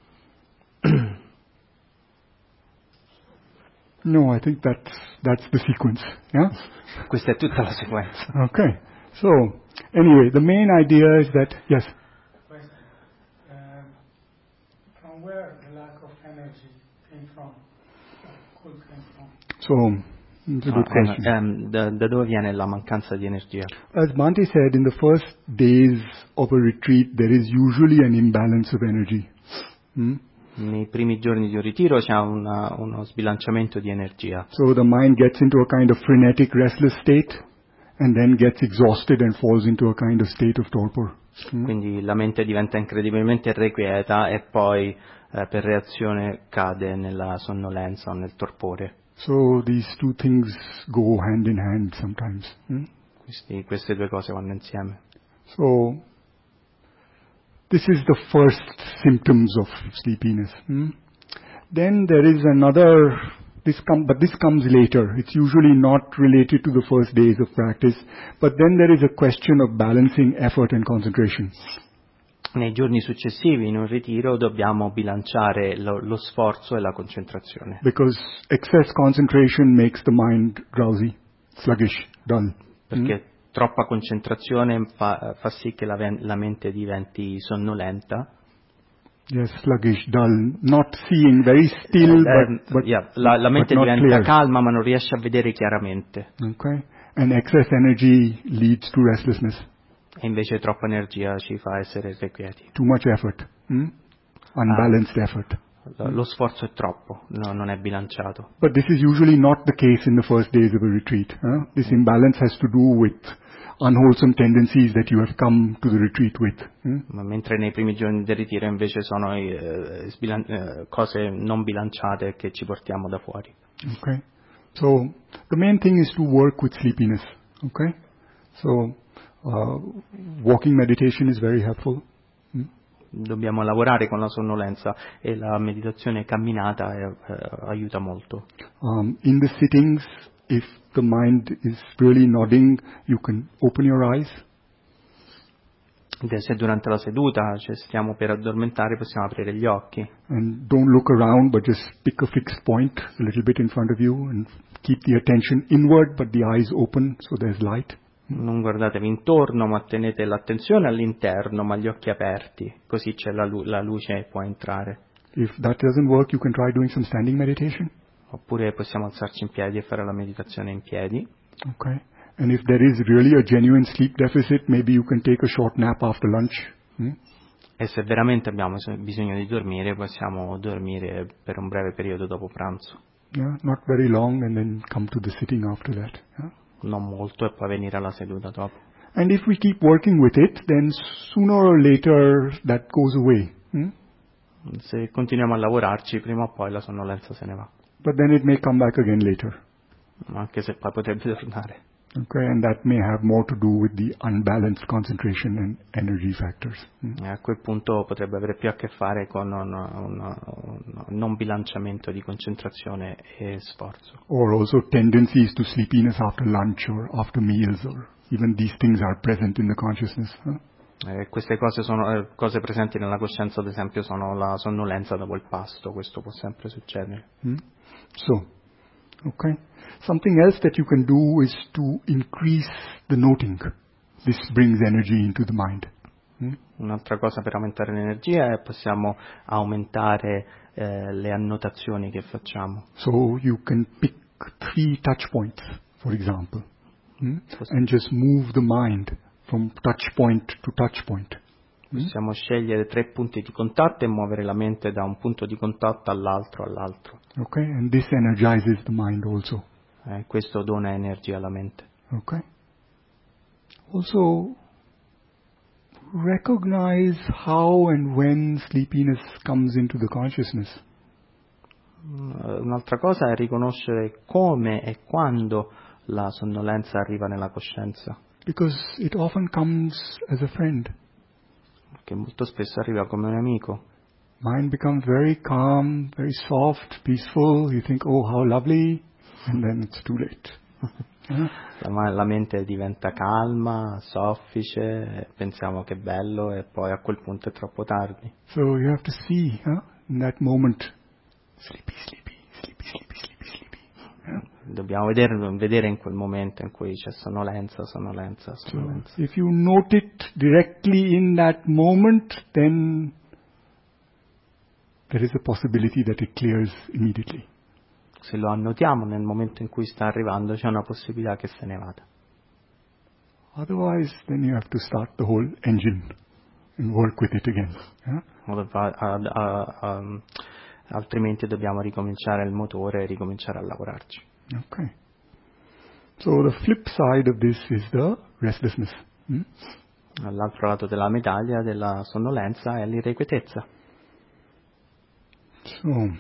No, I think that's, that's the sequence. Yeah? Questa è tutta la sequenza. Okay. So, anyway, the main idea is that, yes, Question. Um, from where the lack of energy came from? Could come from? so, it's a good Ah, question. eh, ehm, da, da dove viene la mancanza di energia? As Bhante said, in the first days of a retreat, there is usually an imbalance of energy. Hmm? Nei primi giorni di un ritiro c'è una- uno sbilanciamento di energia. So the mind gets into a kind of frenetic, restless state, and then gets exhausted and falls into a kind of state of torpor. Hmm? Quindi la mente diventa incredibilmente irrequieta e poi eh, per reazione cade nella sonnolenza o nel torpore. So these two things go hand in hand sometimes. Hmm? Questi- queste due cose vanno insieme. So this is the first symptoms of sleepiness. Hmm? Then there is another, this com- but this comes later. It's usually not related to the first days of practice. But then there is a question of balancing effort and concentration. Nei giorni successivi in un ritiro dobbiamo bilanciare lo, lo sforzo e la concentrazione, Because excess concentration makes the mind drowsy, sluggish, dull. perché troppa concentrazione fa, fa sì che la, ven- la mente diventi sonnolenta. Yes, sluggish, dull, not seeing, very still, Eh, but, but, yeah, la, la mente but not diventa clear. calma ma non riesce a vedere chiaramente, Okay? And excess energy leads to restlessness, e invece troppa energia ci fa essere irrequieti. too much effort, hmm? unbalanced effort. Lo, lo sforzo è troppo, no- non è bilanciato. But this is usually not the case in the first days of a retreat. Huh? This imbalance has to do with unwholesome tendencies that you have come to the retreat with. hmm? Ma mentre nei primi giorni del ritiro invece sono eh, sbilan- eh, cose non bilanciate che ci portiamo da fuori. Okay? So the main thing is to work with sleepiness. Okay? So uh, walking meditation is very helpful. Dobbiamo lavorare con la sonnolenza e la meditazione camminata eh, eh, aiuta molto. Um, in the sittings, if the mind is really nodding, you can open your eyes. Ed se durante la seduta cioè, stiamo per addormentare possiamo aprire gli occhi And don't look around, but just pick a fixed point a little bit in front of you and keep the attention inward, but the eyes open so there's light. non guardatevi intorno ma tenete l'attenzione all'interno ma gli occhi aperti, così c'è la, lu- la luce può entrare. If that doesn't work, you can try doing some standing meditation. Oppure possiamo alzarci in piedi e fare la meditazione in piedi. Okay. And if there is really a genuine sleep deficit, maybe you can take a short nap after lunch. Hmm? E se veramente abbiamo bisogno di dormire, possiamo dormire per un breve periodo dopo pranzo. Yeah, not very long, and then come to the sitting after that. Yeah? Non molto, e poi venire alla seduta dopo. And if we keep working with it, then sooner or later that goes away. Hmm? Se continuiamo a lavorarci, prima o poi la sonnolenza se ne va. But then it may come back again later. Anche se poi potrebbe tornare. Okay, and that may have more to do with the unbalanced concentration and energy factors. Hmm? E a quel punto potrebbe avere più a che fare con un, un, un non bilanciamento di concentrazione e sforzo. Or also tendencies to sleepiness after lunch or after meals, or even these things are present in the consciousness. Huh? Eh, queste cose sono eh, cose presenti nella coscienza, ad esempio, sono la sonnolenza dopo il pasto. Questo può sempre succedere. Hmm? So, okay. Something else that you can do is to increase the noting. This brings energy into the mind. Hmm? Un'altra cosa per aumentare l'energia è possiamo aumentare eh, le annotazioni che facciamo. So you can pick three touch points, for example, hmm? and just move the mind from touch point to touch point. Possiamo scegliere tre punti di contatto e muovere la mente da un punto di contatto all'altro, all'altro. Okay, and this energizes the mind also. Eh, questo dona energia alla mente. Okay. Also, recognize how and when sleepiness comes into the consciousness. Un'altra cosa è riconoscere come e quando la sonnolenza arriva nella coscienza. Because it often comes as a friend. Perché molto spesso arriva come un amico. Mind becomes very calm, very soft, peaceful. You think, oh, how lovely. And then it's too late. Uh-huh. La, la mente diventa calma, soffice, pensiamo che bello e poi a quel punto è troppo tardi. So you have to see, huh, in that moment, sleepy, sleepy, sleepy, sleepy, sleepy, sleepy. Yeah? Dobbiamo vedere, vedere in quel momento in cui c'è sonnolenza, sonnolenza, sonnolenza. So if you note it directly in that moment, then there is a possibility that it clears immediately. Se lo annotiamo nel momento in cui sta arrivando, c'è una possibilità che se ne vada. Otherwise, then you have to start the whole engine and work with it again. Yeah? Altrimenti dobbiamo ricominciare il motore e ricominciare a lavorarci. Okay. So the flip side of this is the restlessness. Hmm? All'altro lato della medaglia della sonnolenza è l'irrequietezza. So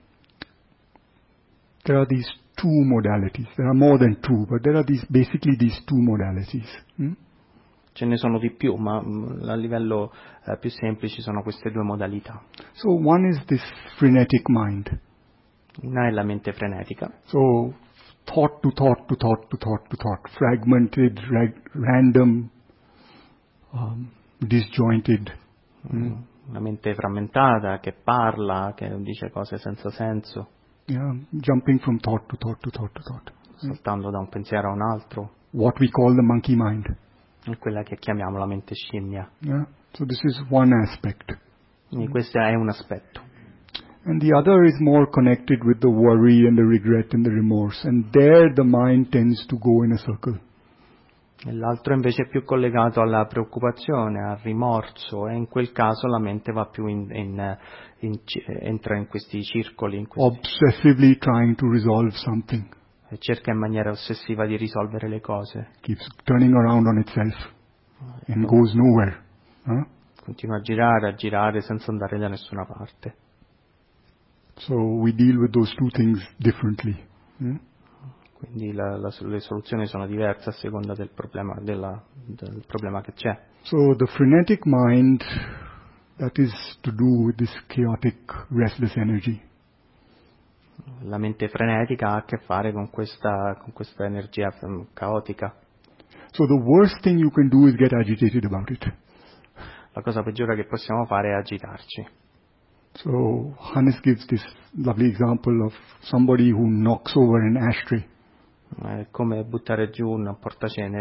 there are these two modalities. There are more than two, but there are these basically these two modalities. Hmm? Ce ne sono di più, ma a livello eh, più semplice sono queste due modalità. So one is this frenetic mind. Una è la mente frenetica. So thought to thought to thought to thought to thought, fragmented, rag- random, um, disjointed. Mm. Una mente frammentata che parla, che dice cose senza senso. Yeah, jumping from thought to thought to thought to thought. Saltando da un pensiero a un altro. What we call the monkey mind. È quella che chiamiamo la mente scimmia. Yeah. So this is one aspect. Quindi questo è un aspetto. And the other is more connected with the worry and the regret and the remorse. And there the mind tends to go in a circle. E l'altro invece è più collegato alla preoccupazione, al rimorso, e in quel caso la mente va più in, in, in, entra in questi circoli. In questi... Obsessively trying to resolve something. E cerca in maniera ossessiva di risolvere le cose. Keeps turning around on itself and goes nowhere. Huh? Continua a girare, a girare senza andare da nessuna parte. So we deal with those two things differently. Hmm? Quindi la, la, le soluzioni sono diverse a seconda del problema, della, del problema che c'è. So the frenetic mind, that is to do with this chaotic, restless energy. La mente frenetica ha a che fare con questa, con questa energia caotica. So the worst thing you can do is get agitated about it. La cosa peggiore che possiamo fare è agitarci. So Hannes gives this lovely example of somebody who knocks over an ashtray. È come buttare giù un portacenere.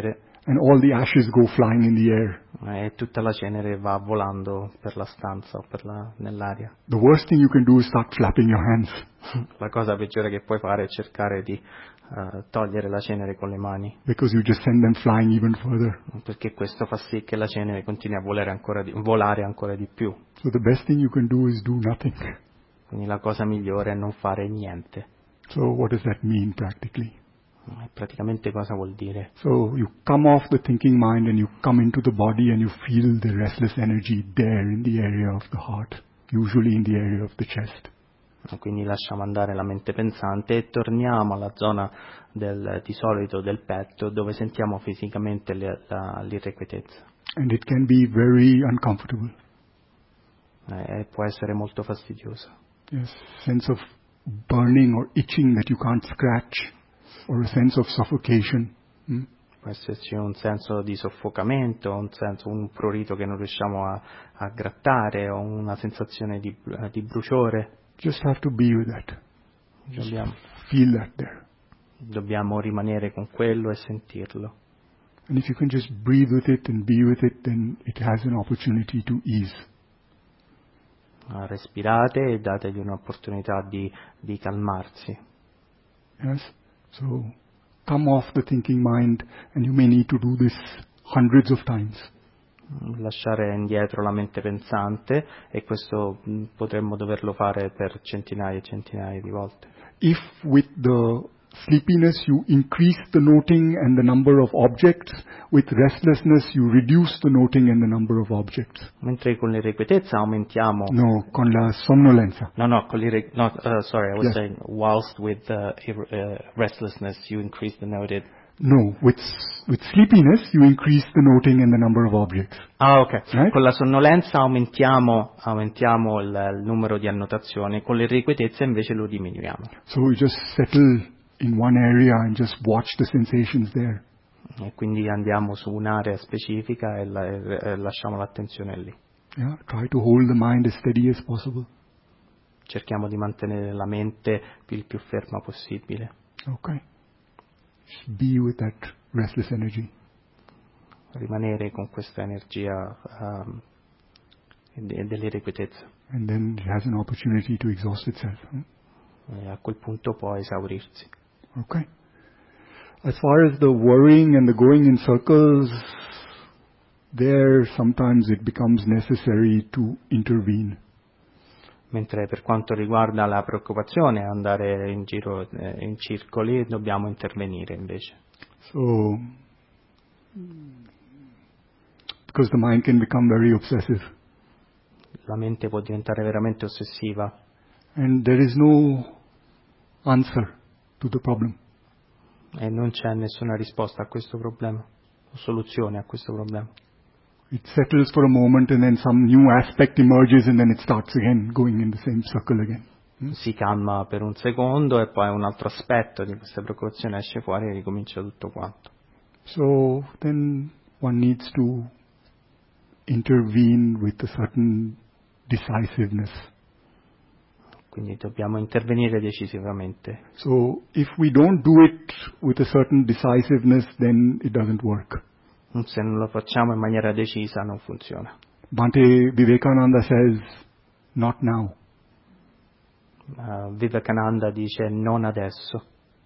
and all the ashes go flying in the air. e tutta la cenere va volando per la stanza o per la, nell'aria. The worst thing you can do is start flapping your hands, La cosa peggiore che puoi fare è cercare di eh, togliere la cenere con le mani, because you just send them flying even further. perché questo fa sì che la cenere continui a volare ancora di, volare ancora di più. So the best thing you can do is do nothing. Quindi la cosa migliore è non fare niente. So what does that mean practically? E praticamente cosa vuol dire? So you come off the thinking mind and you come into the body and you feel the restless energy there in the area of the heart, usually in the area of the chest. Quindi lasciamo andare la mente pensante e torniamo alla zona del, di solito del petto, dove sentiamo fisicamente le, la, l'irrequietezza. And it can be very uncomfortable. E può essere molto fastidiosa. Yes, sense of burning or itching that you can't scratch, or a sense of suffocation. Hmm? Può esserci un senso di soffocamento, un senso, un prurito che non riusciamo a, a grattare, o una sensazione di, di bruciore. Just have to be with that. Just Dobbiamo, feel that there. dobbiamo rimanere con quello e sentirlo. And if you can just breathe with it and be with it, then it has an opportunity to ease. Respirate e dategli un'opportunità di, di calmarsi. Yes? So, come off the thinking mind, and you may need to do this hundreds of times. Lasciare indietro la mente pensante, e questo mh, potremmo doverlo fare per centinaia e centinaia di volte. If with the sleepiness you increase the noting and the number of objects, with restlessness you reduce the noting and the number of objects. Mentre con l'irrequietezza aumentiamo... No, con la somnolenza. No, no, con l'irre... no, uh, sorry, I was Yes. saying, whilst with uh, ir- uh, restlessness you increase the noted... No, with with sleepiness you increase the noting and the number of objects. Ah, ok. Right? Con la sonnolenza aumentiamo, aumentiamo il, il numero di annotazioni, con l'irrequietezza invece lo diminuiamo. So we just settle in one area and just watch the sensations there. E quindi andiamo su un'area specifica e, la, e, e lasciamo l'attenzione lì. Yeah, try to hold the mind as steady as possible. Cerchiamo di mantenere la mente il più ferma possibile. Okay. Just be with that restless energy. Rimanere con questa energia um, de- dell'irrequietezza. And then it has an opportunity to exhaust itself. hmm? E a quel punto può esaurirsi. Okay. As far as the worrying and the going in circles, there sometimes it becomes necessary to intervene. Mentre per quanto riguarda la preoccupazione, andare in giro eh, in circoli, dobbiamo intervenire invece. So, because the mind can become very obsessive. La mente può diventare veramente ossessiva And there is no answer to the problem. e non c'è nessuna risposta a questo problema, o soluzione a questo problema. It settles for a moment and then some new aspect emerges and then it starts again, going in the same circle again. Si calma per un secondo e poi un altro aspetto di questa preoccupazione esce fuori e ricomincia tutto quanto. So then one needs to intervene with a certain decisiveness. Quindi dobbiamo intervenire decisivamente. So if we don't do it with a certain decisiveness, then it doesn't work. Se non lo facciamo in maniera decisa non funziona. Bhante Vivekananda says, not now. Uh, Vivekananda dice non adesso,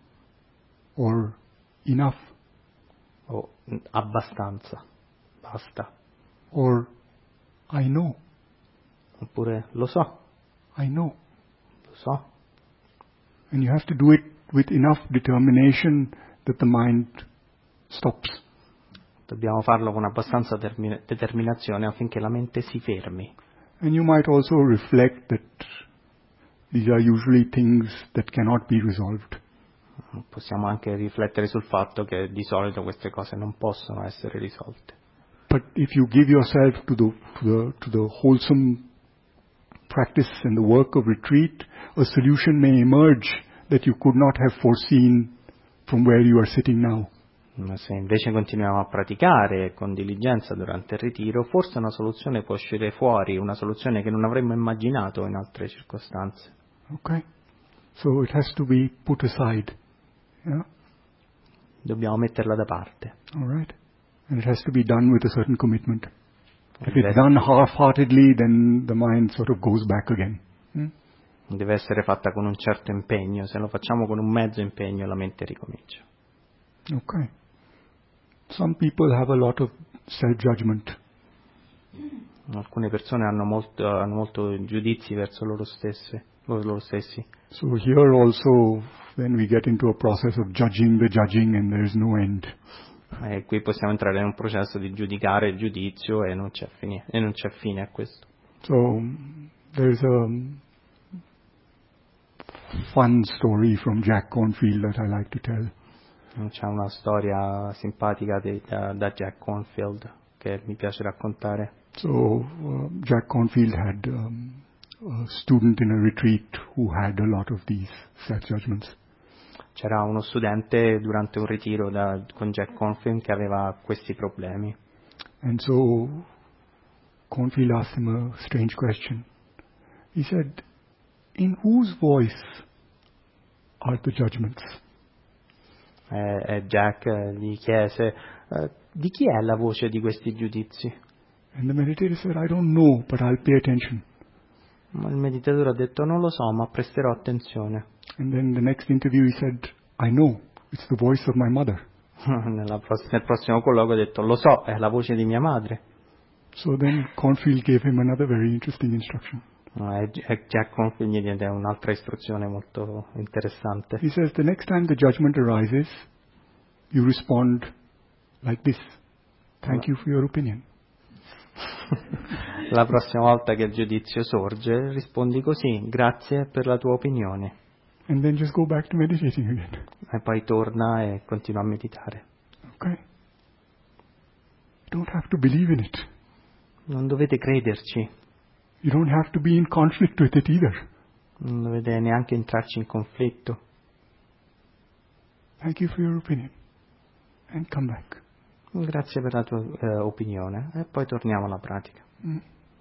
Or enough. o abbastanza, basta, Or I know. oppure lo so, I know. lo so. And you have to do it with enough determination that the mind stops. Dobbiamo farlo con abbastanza termi- determinazione affinché la mente si fermi. And you might also reflect that these are usually things that cannot be resolved. Possiamo anche riflettere sul fatto che di solito queste cose non possono essere risolte. But if you give yourself to the, to the, to the wholesome practice and the work of retreat, a solution may emerge that you could not have foreseen from where you are sitting now. Ma se invece continuiamo a praticare con diligenza durante il ritiro, forse una soluzione può uscire fuori, una soluzione che non avremmo immaginato in altre circostanze. Okay? So it has to be put aside. Yeah? Dobbiamo metterla da parte. All right? And it has to be done with a certain commitment. If it's done half-heartedly, then the mind sort of goes back again. Hmm? Deve essere fatta con un certo impegno. Se lo facciamo con un mezzo impegno, la mente ricomincia. Okay. Some people have a lot of self-judgment. Alcune persone hanno molto, hanno molto giudizi verso loro stesse, loro, loro stessi. So here also, then we get into a process of judging the judging, and there is no end. E qui possiamo entrare in un processo di giudicare il giudizio e non c'è fine, e non c'è fine a questo. So there's a fun story from Jack Cornfield that I like to tell. C'è una storia simpatica di, da, da Jack Cornfield che mi piace raccontare. So uh, Jack Cornfield had um, a student in a retreat who had a lot of these self-judgments. C'era uno studente durante un ritiro da, con Jack Cornfield che aveva questi problemi. And so Cornfield asked him a strange question. He said, in whose voice are the judgments? E, e Jack gli chiese, uh, di chi è la voce di questi giudizi? And the meditator said, I don't know, but I'll pay attention. Ma il meditatore ha detto, non lo so, ma presterò attenzione. And then the next interview he said, I know, it's the voice of my mother. Nella pross- nel prossimo colloquio ha detto, lo so, è la voce di mia madre. So then Cornfield gave him another very interesting instruction. E Jack Cornfield gli diede un'altra istruzione molto interessante. He says, the next time the judgment arises, you respond like this. Thank you for your opinion. La prossima volta che il giudizio sorge, rispondi così, grazie per la tua opinione. And then just go back to meditating again. E poi torna e continua a meditare. Okay? You don't have to believe in it. Non dovete crederci, You don't have to be in conflict with it either. non dovete neanche entrarci in conflitto. Thank you for your opinion. And come back. Grazie per la tua eh, opinione. E poi torniamo alla pratica. Mm.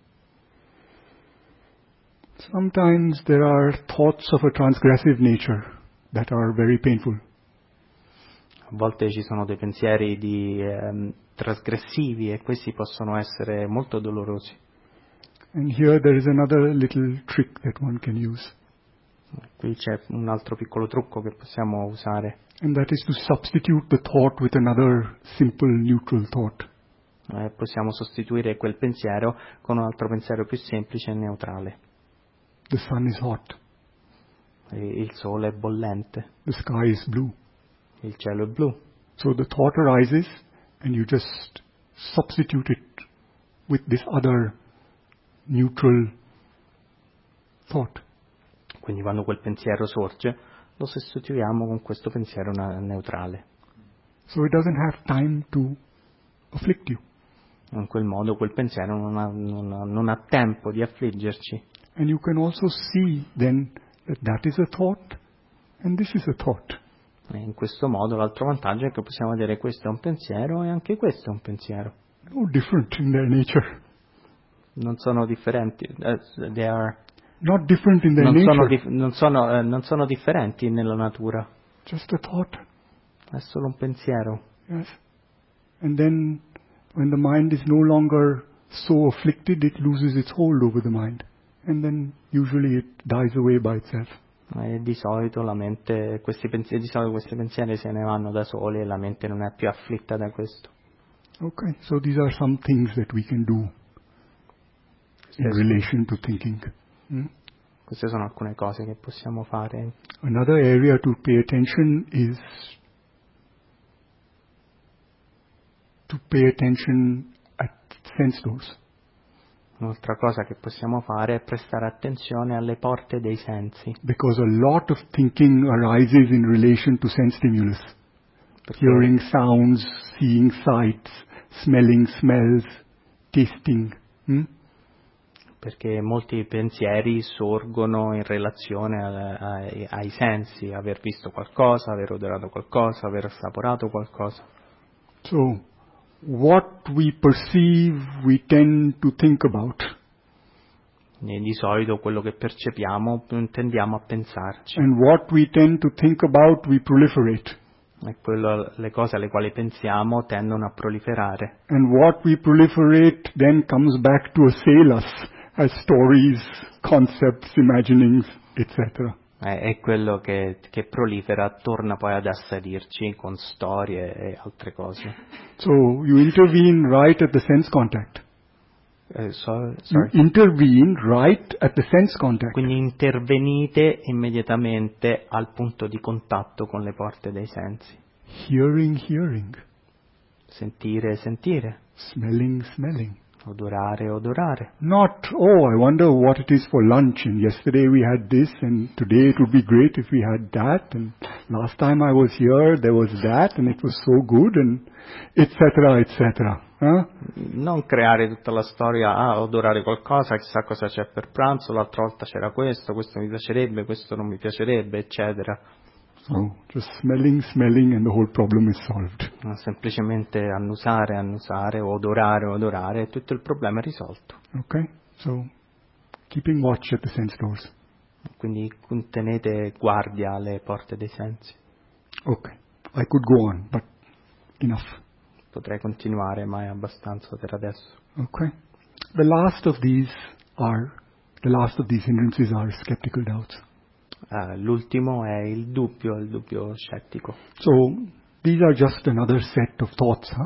Sometimes there are thoughts of a transgressive nature that are very painful. A volte ci sono dei pensieri di, ehm, trasgressivi e questi possono essere molto dolorosi. And here there is another little trick that one can use. Qui c'è un altro piccolo trucco che possiamo usare. And that is to substitute the thought with another simple, neutral thought. Eh, possiamo sostituire quel pensiero con un altro pensiero più semplice e neutrale. The sun is hot. E il sole è bollente, The sky is blue. il cielo è blu. So the thought arises and you just substitute it with this other neutral thought. Quindi quando quel pensiero sorge, lo sostituiamo con questo pensiero na- neutrale. So it doesn't have time to afflict you. In quel modo quel pensiero non ha, non ha, non ha tempo di affliggerci. And you can also see then that that is a thought and this is a thought. E in questo modo l'altro vantaggio è che possiamo vedere questo è un pensiero e anche questo è un pensiero. No different in their nature. Non sono differenti, eh, they are, Not different in their non, nature. sono dif- non, sono, eh, non sono differenti nella natura, Just a thought. è solo un pensiero. Yes. And then when the mind is no longer so afflicted, it loses its hold over the mind. And then usually it dies away by itself. E di solito la mente, questi pensieri, di solito questi pensieri se ne vanno da soli e la mente non è più afflitta da questo. Okay, so these are some things that we can do in Yes. relation to thinking. Hmm? Queste sono alcune cose che possiamo fare. Another area to pay attention is to pay attention at sense doors. Un'altra cosa che possiamo fare è prestare attenzione alle porte dei sensi. Because a lot of thinking arises in relation to sense stimulus. Perché, Hearing sounds, seeing sights, smelling smells, tasting. Hmm? perché molti pensieri sorgono in relazione a, a, ai sensi, aver visto qualcosa, aver odorato qualcosa, aver assaporato qualcosa. So, what we perceive, we tend to think about. E di solito quello che percepiamo tendiamo a pensarci. And what we tend to think about, we proliferate. E quello, le cose alle quali pensiamo tendono a proliferare. And what we proliferate then comes back to assail us as stories, concepts, imaginings, et cetera. E, e quello che, che prolifera torna poi ad assalirci con storie e altre cose. So you intervene right at the sense contact. Eh, so- You sorry. intervene right at the sense contact. Quindi intervenite immediatamente al punto di contatto con le porte dei sensi. Hearing, hearing. Sentire, sentire. Smelling, smelling. Odorare, odorare. Not, oh, I wonder what it is for lunch, and yesterday we had this, and today it would be great if we had that, and last time I was here there was that, and it was so good, and et cetera, et cetera. Huh? Non creare tutta la storia, ah, odorare qualcosa, chissà cosa c'è per pranzo, l'altra volta c'era questo, questo mi piacerebbe, questo non mi piacerebbe, eccetera. So, just smelling, smelling, and the whole problem is solved. No, semplicemente annusare, annusare, odorare, odorare, e tutto il problema è risolto. Okay? So, keeping watch at the sense doors. Quindi tenete guardia alle porte dei sensi. Okay. I could go on, but enough. Potrei continuare, ma è abbastanza per adesso. Okay? The last of these are, the last of these hindrances are skeptical doubts. Uh, l'ultimo è il dubbio, il dubbio scettico. So, these are just another set of thoughts, huh?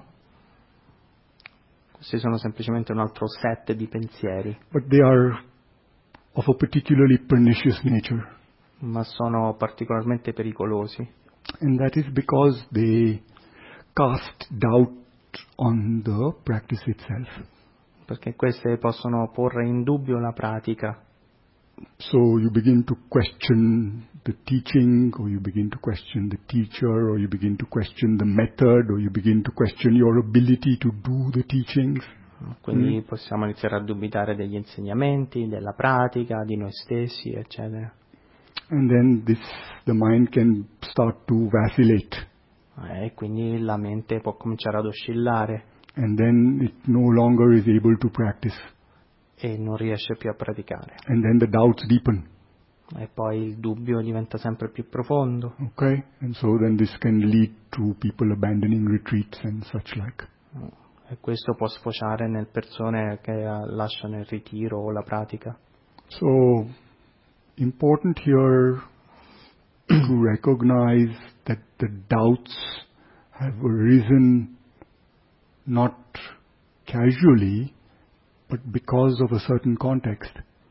Questi sono semplicemente un altro set di pensieri, But they are of a particularly pernicious nature. ma sono particolarmente pericolosi. And that is because they cast doubt on the practice itself. Perché queste possono porre in dubbio la pratica. So you begin to question the teaching, or you begin to question the teacher, or you begin to question the method, or you begin to question your ability to do the teachings. Quindi Mm. possiamo iniziare a dubitare degli insegnamenti, della pratica, di noi stessi, eccetera. And then this, the mind can start to vacillate. E quindi la mente può cominciare ad oscillare And then it no longer is able to practice. e non riesce più a praticare. And then the doubts deepen. E poi il dubbio diventa sempre più profondo. Okay? And so then this can lead to people abandoning retreats and such like. E questo può sfociare nel persone che eh, lasciano il ritiro o la pratica. So, important here to recognize that the doubts have arisen not casually, but because of a certain context.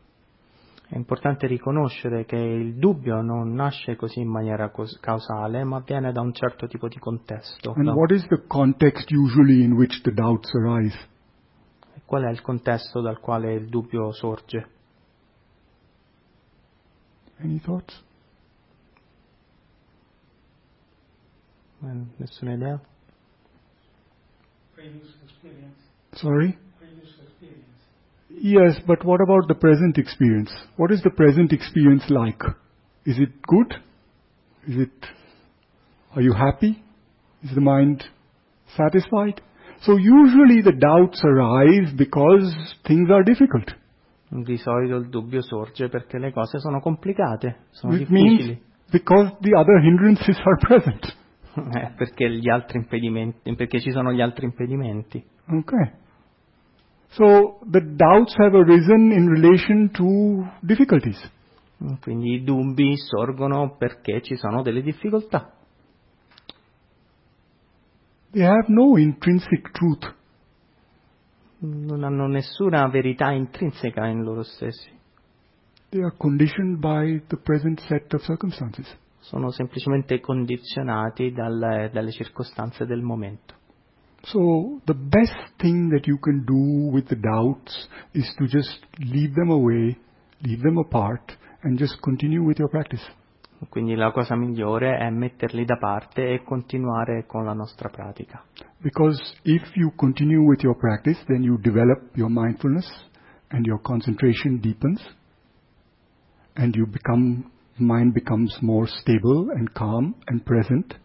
È importante riconoscere che il dubbio non nasce così in maniera cos- causale, ma viene da un certo tipo di contesto. And da- what is the context usually in which the doubts arise? E qual è il contesto dal quale il dubbio sorge? Any thoughts? Eh, nessuna idea? Previous experience. Sorry? Previous experience. Yes, but what about the present experience? What is the present experience like? Is it good? Is it, are you happy? Is the mind satisfied? So usually the doubts arise because things are difficult. Di solito il dubbio sorge perché le cose sono complicate, sono It difficili. means because the other hindrances are present. Eh, perché gli altri impedimenti, perché ci sono gli altri impedimenti. Okay. So the doubts have arisen in relation to difficulties. Quindi i dubbi sorgono perché ci sono delle difficoltà. They have no intrinsic truth. Non hanno nessuna verità intrinseca in loro stessi. They are conditioned by the present set of circumstances. Sono semplicemente condizionati dalle, dalle circostanze del momento. So the best thing that you can do with the doubts is to just leave them away, leave them apart, and just continue with your practice. Quindi la cosa migliore è metterli da parte e continuare con la nostra pratica. Because if you continue with your practice, then you develop your mindfulness and your concentration deepens and you become, mind becomes more stable and calm and present.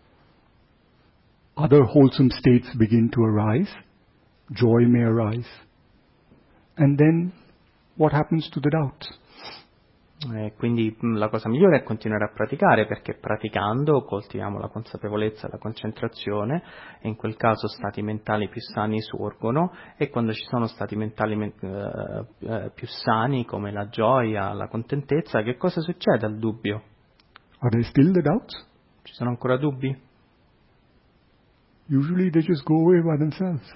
Other wholesome states begin to arise. Joy may arise. And then what happens to the doubts? E quindi mh, la cosa migliore è continuare a praticare, perché praticando coltiviamo la consapevolezza e la concentrazione, e in quel caso stati mentali più sani sorgono, e quando ci sono stati mentali men- eh, eh, più sani come la gioia, la contentezza, che cosa succede al dubbio? Are there still the doubts? Ci sono ancora dubbi? Usually they just go away by themselves.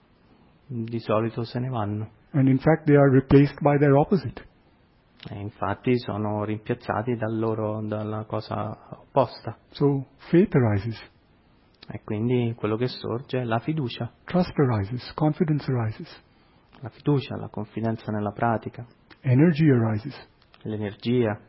Di solito se ne vanno, And in fact they are replaced by their opposite. e infatti sono rimpiazzati dal loro, dalla cosa opposta. So faith arises, E quindi quello che sorge è la fiducia, trust arises, confidence arises, la fiducia, la confidenza nella pratica, energy arises. l'energia.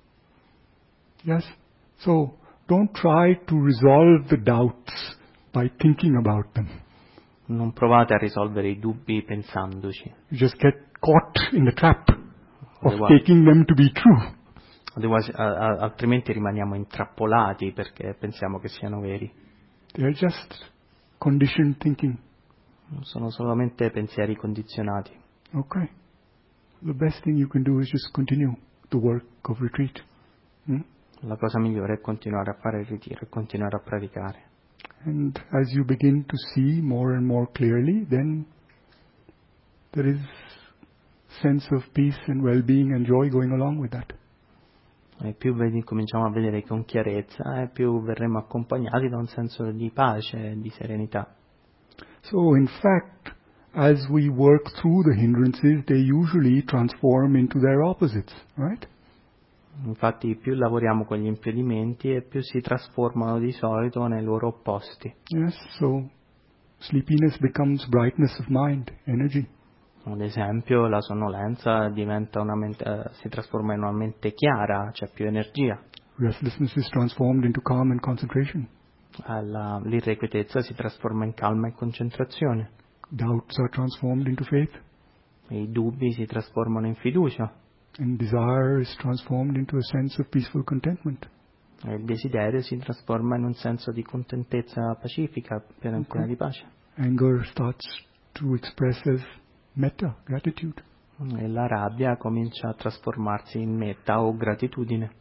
Yes? So don't try to resolve the doubts by thinking about them. Non provate a risolvere i dubbi pensandoci, You just get caught in the trap of Otherwise- taking them to be true. otherwise- a- a- altrimenti rimaniamo intrappolati perché pensiamo che siano veri. They are just conditioned thinking. Sono solamente pensieri condizionati. Okay. The best thing you can do is just continue the work of retreat. Hmm? La cosa migliore è continuare a fare il ritiro e continuare a praticare. And as you begin to see more and more clearly, then there is sense of peace and well-being and joy going along with that. E più vedi, cominciamo a vedere con chiarezza, e più verremo accompagnati da un senso di pace e di serenità. So in fact, as we work through the hindrances, they usually transform into their opposites, right? Infatti più lavoriamo con gli impedimenti e più si trasformano di solito nei loro opposti. Yes, so sleepiness becomes brightness of mind, energy. Ad esempio la sonnolenza diventa una mente, eh, si trasforma in una mente chiara, c'è più energia. Restlessness is transformed into calm and concentration. Eh, la- l'irrequietezza si trasforma in calma e concentrazione. Doubts are transformed into faith. E i dubbi si trasformano in fiducia. And desire is transformed into a sense of peaceful contentment. E il desiderio si trasforma in un senso di contentezza pacifica, piena, Ok. piena di pace. Anger starts to express as metta, gratitude. E la rabbia comincia a trasformarsi in metta o gratitudine.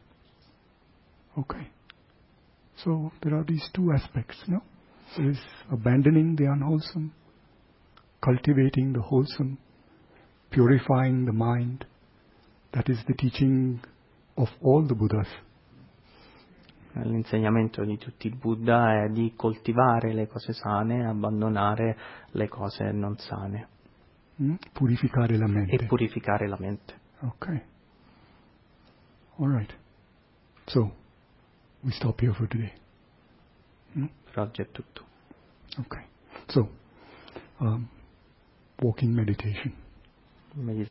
Okay. So there are these two aspects, no? There is abandoning the unwholesome, cultivating the wholesome, purifying the mind. That is the teaching of all the Buddhas. L'insegnamento di tutti i Buddha è di coltivare le cose sane e abbandonare le cose non sane Hmm? Purificare la mente. e purificare la mente. Okay. All right. So, we stop here for today. Hmm? Per oggi è tutto. Okay. So, um, walking meditation. Meditazione.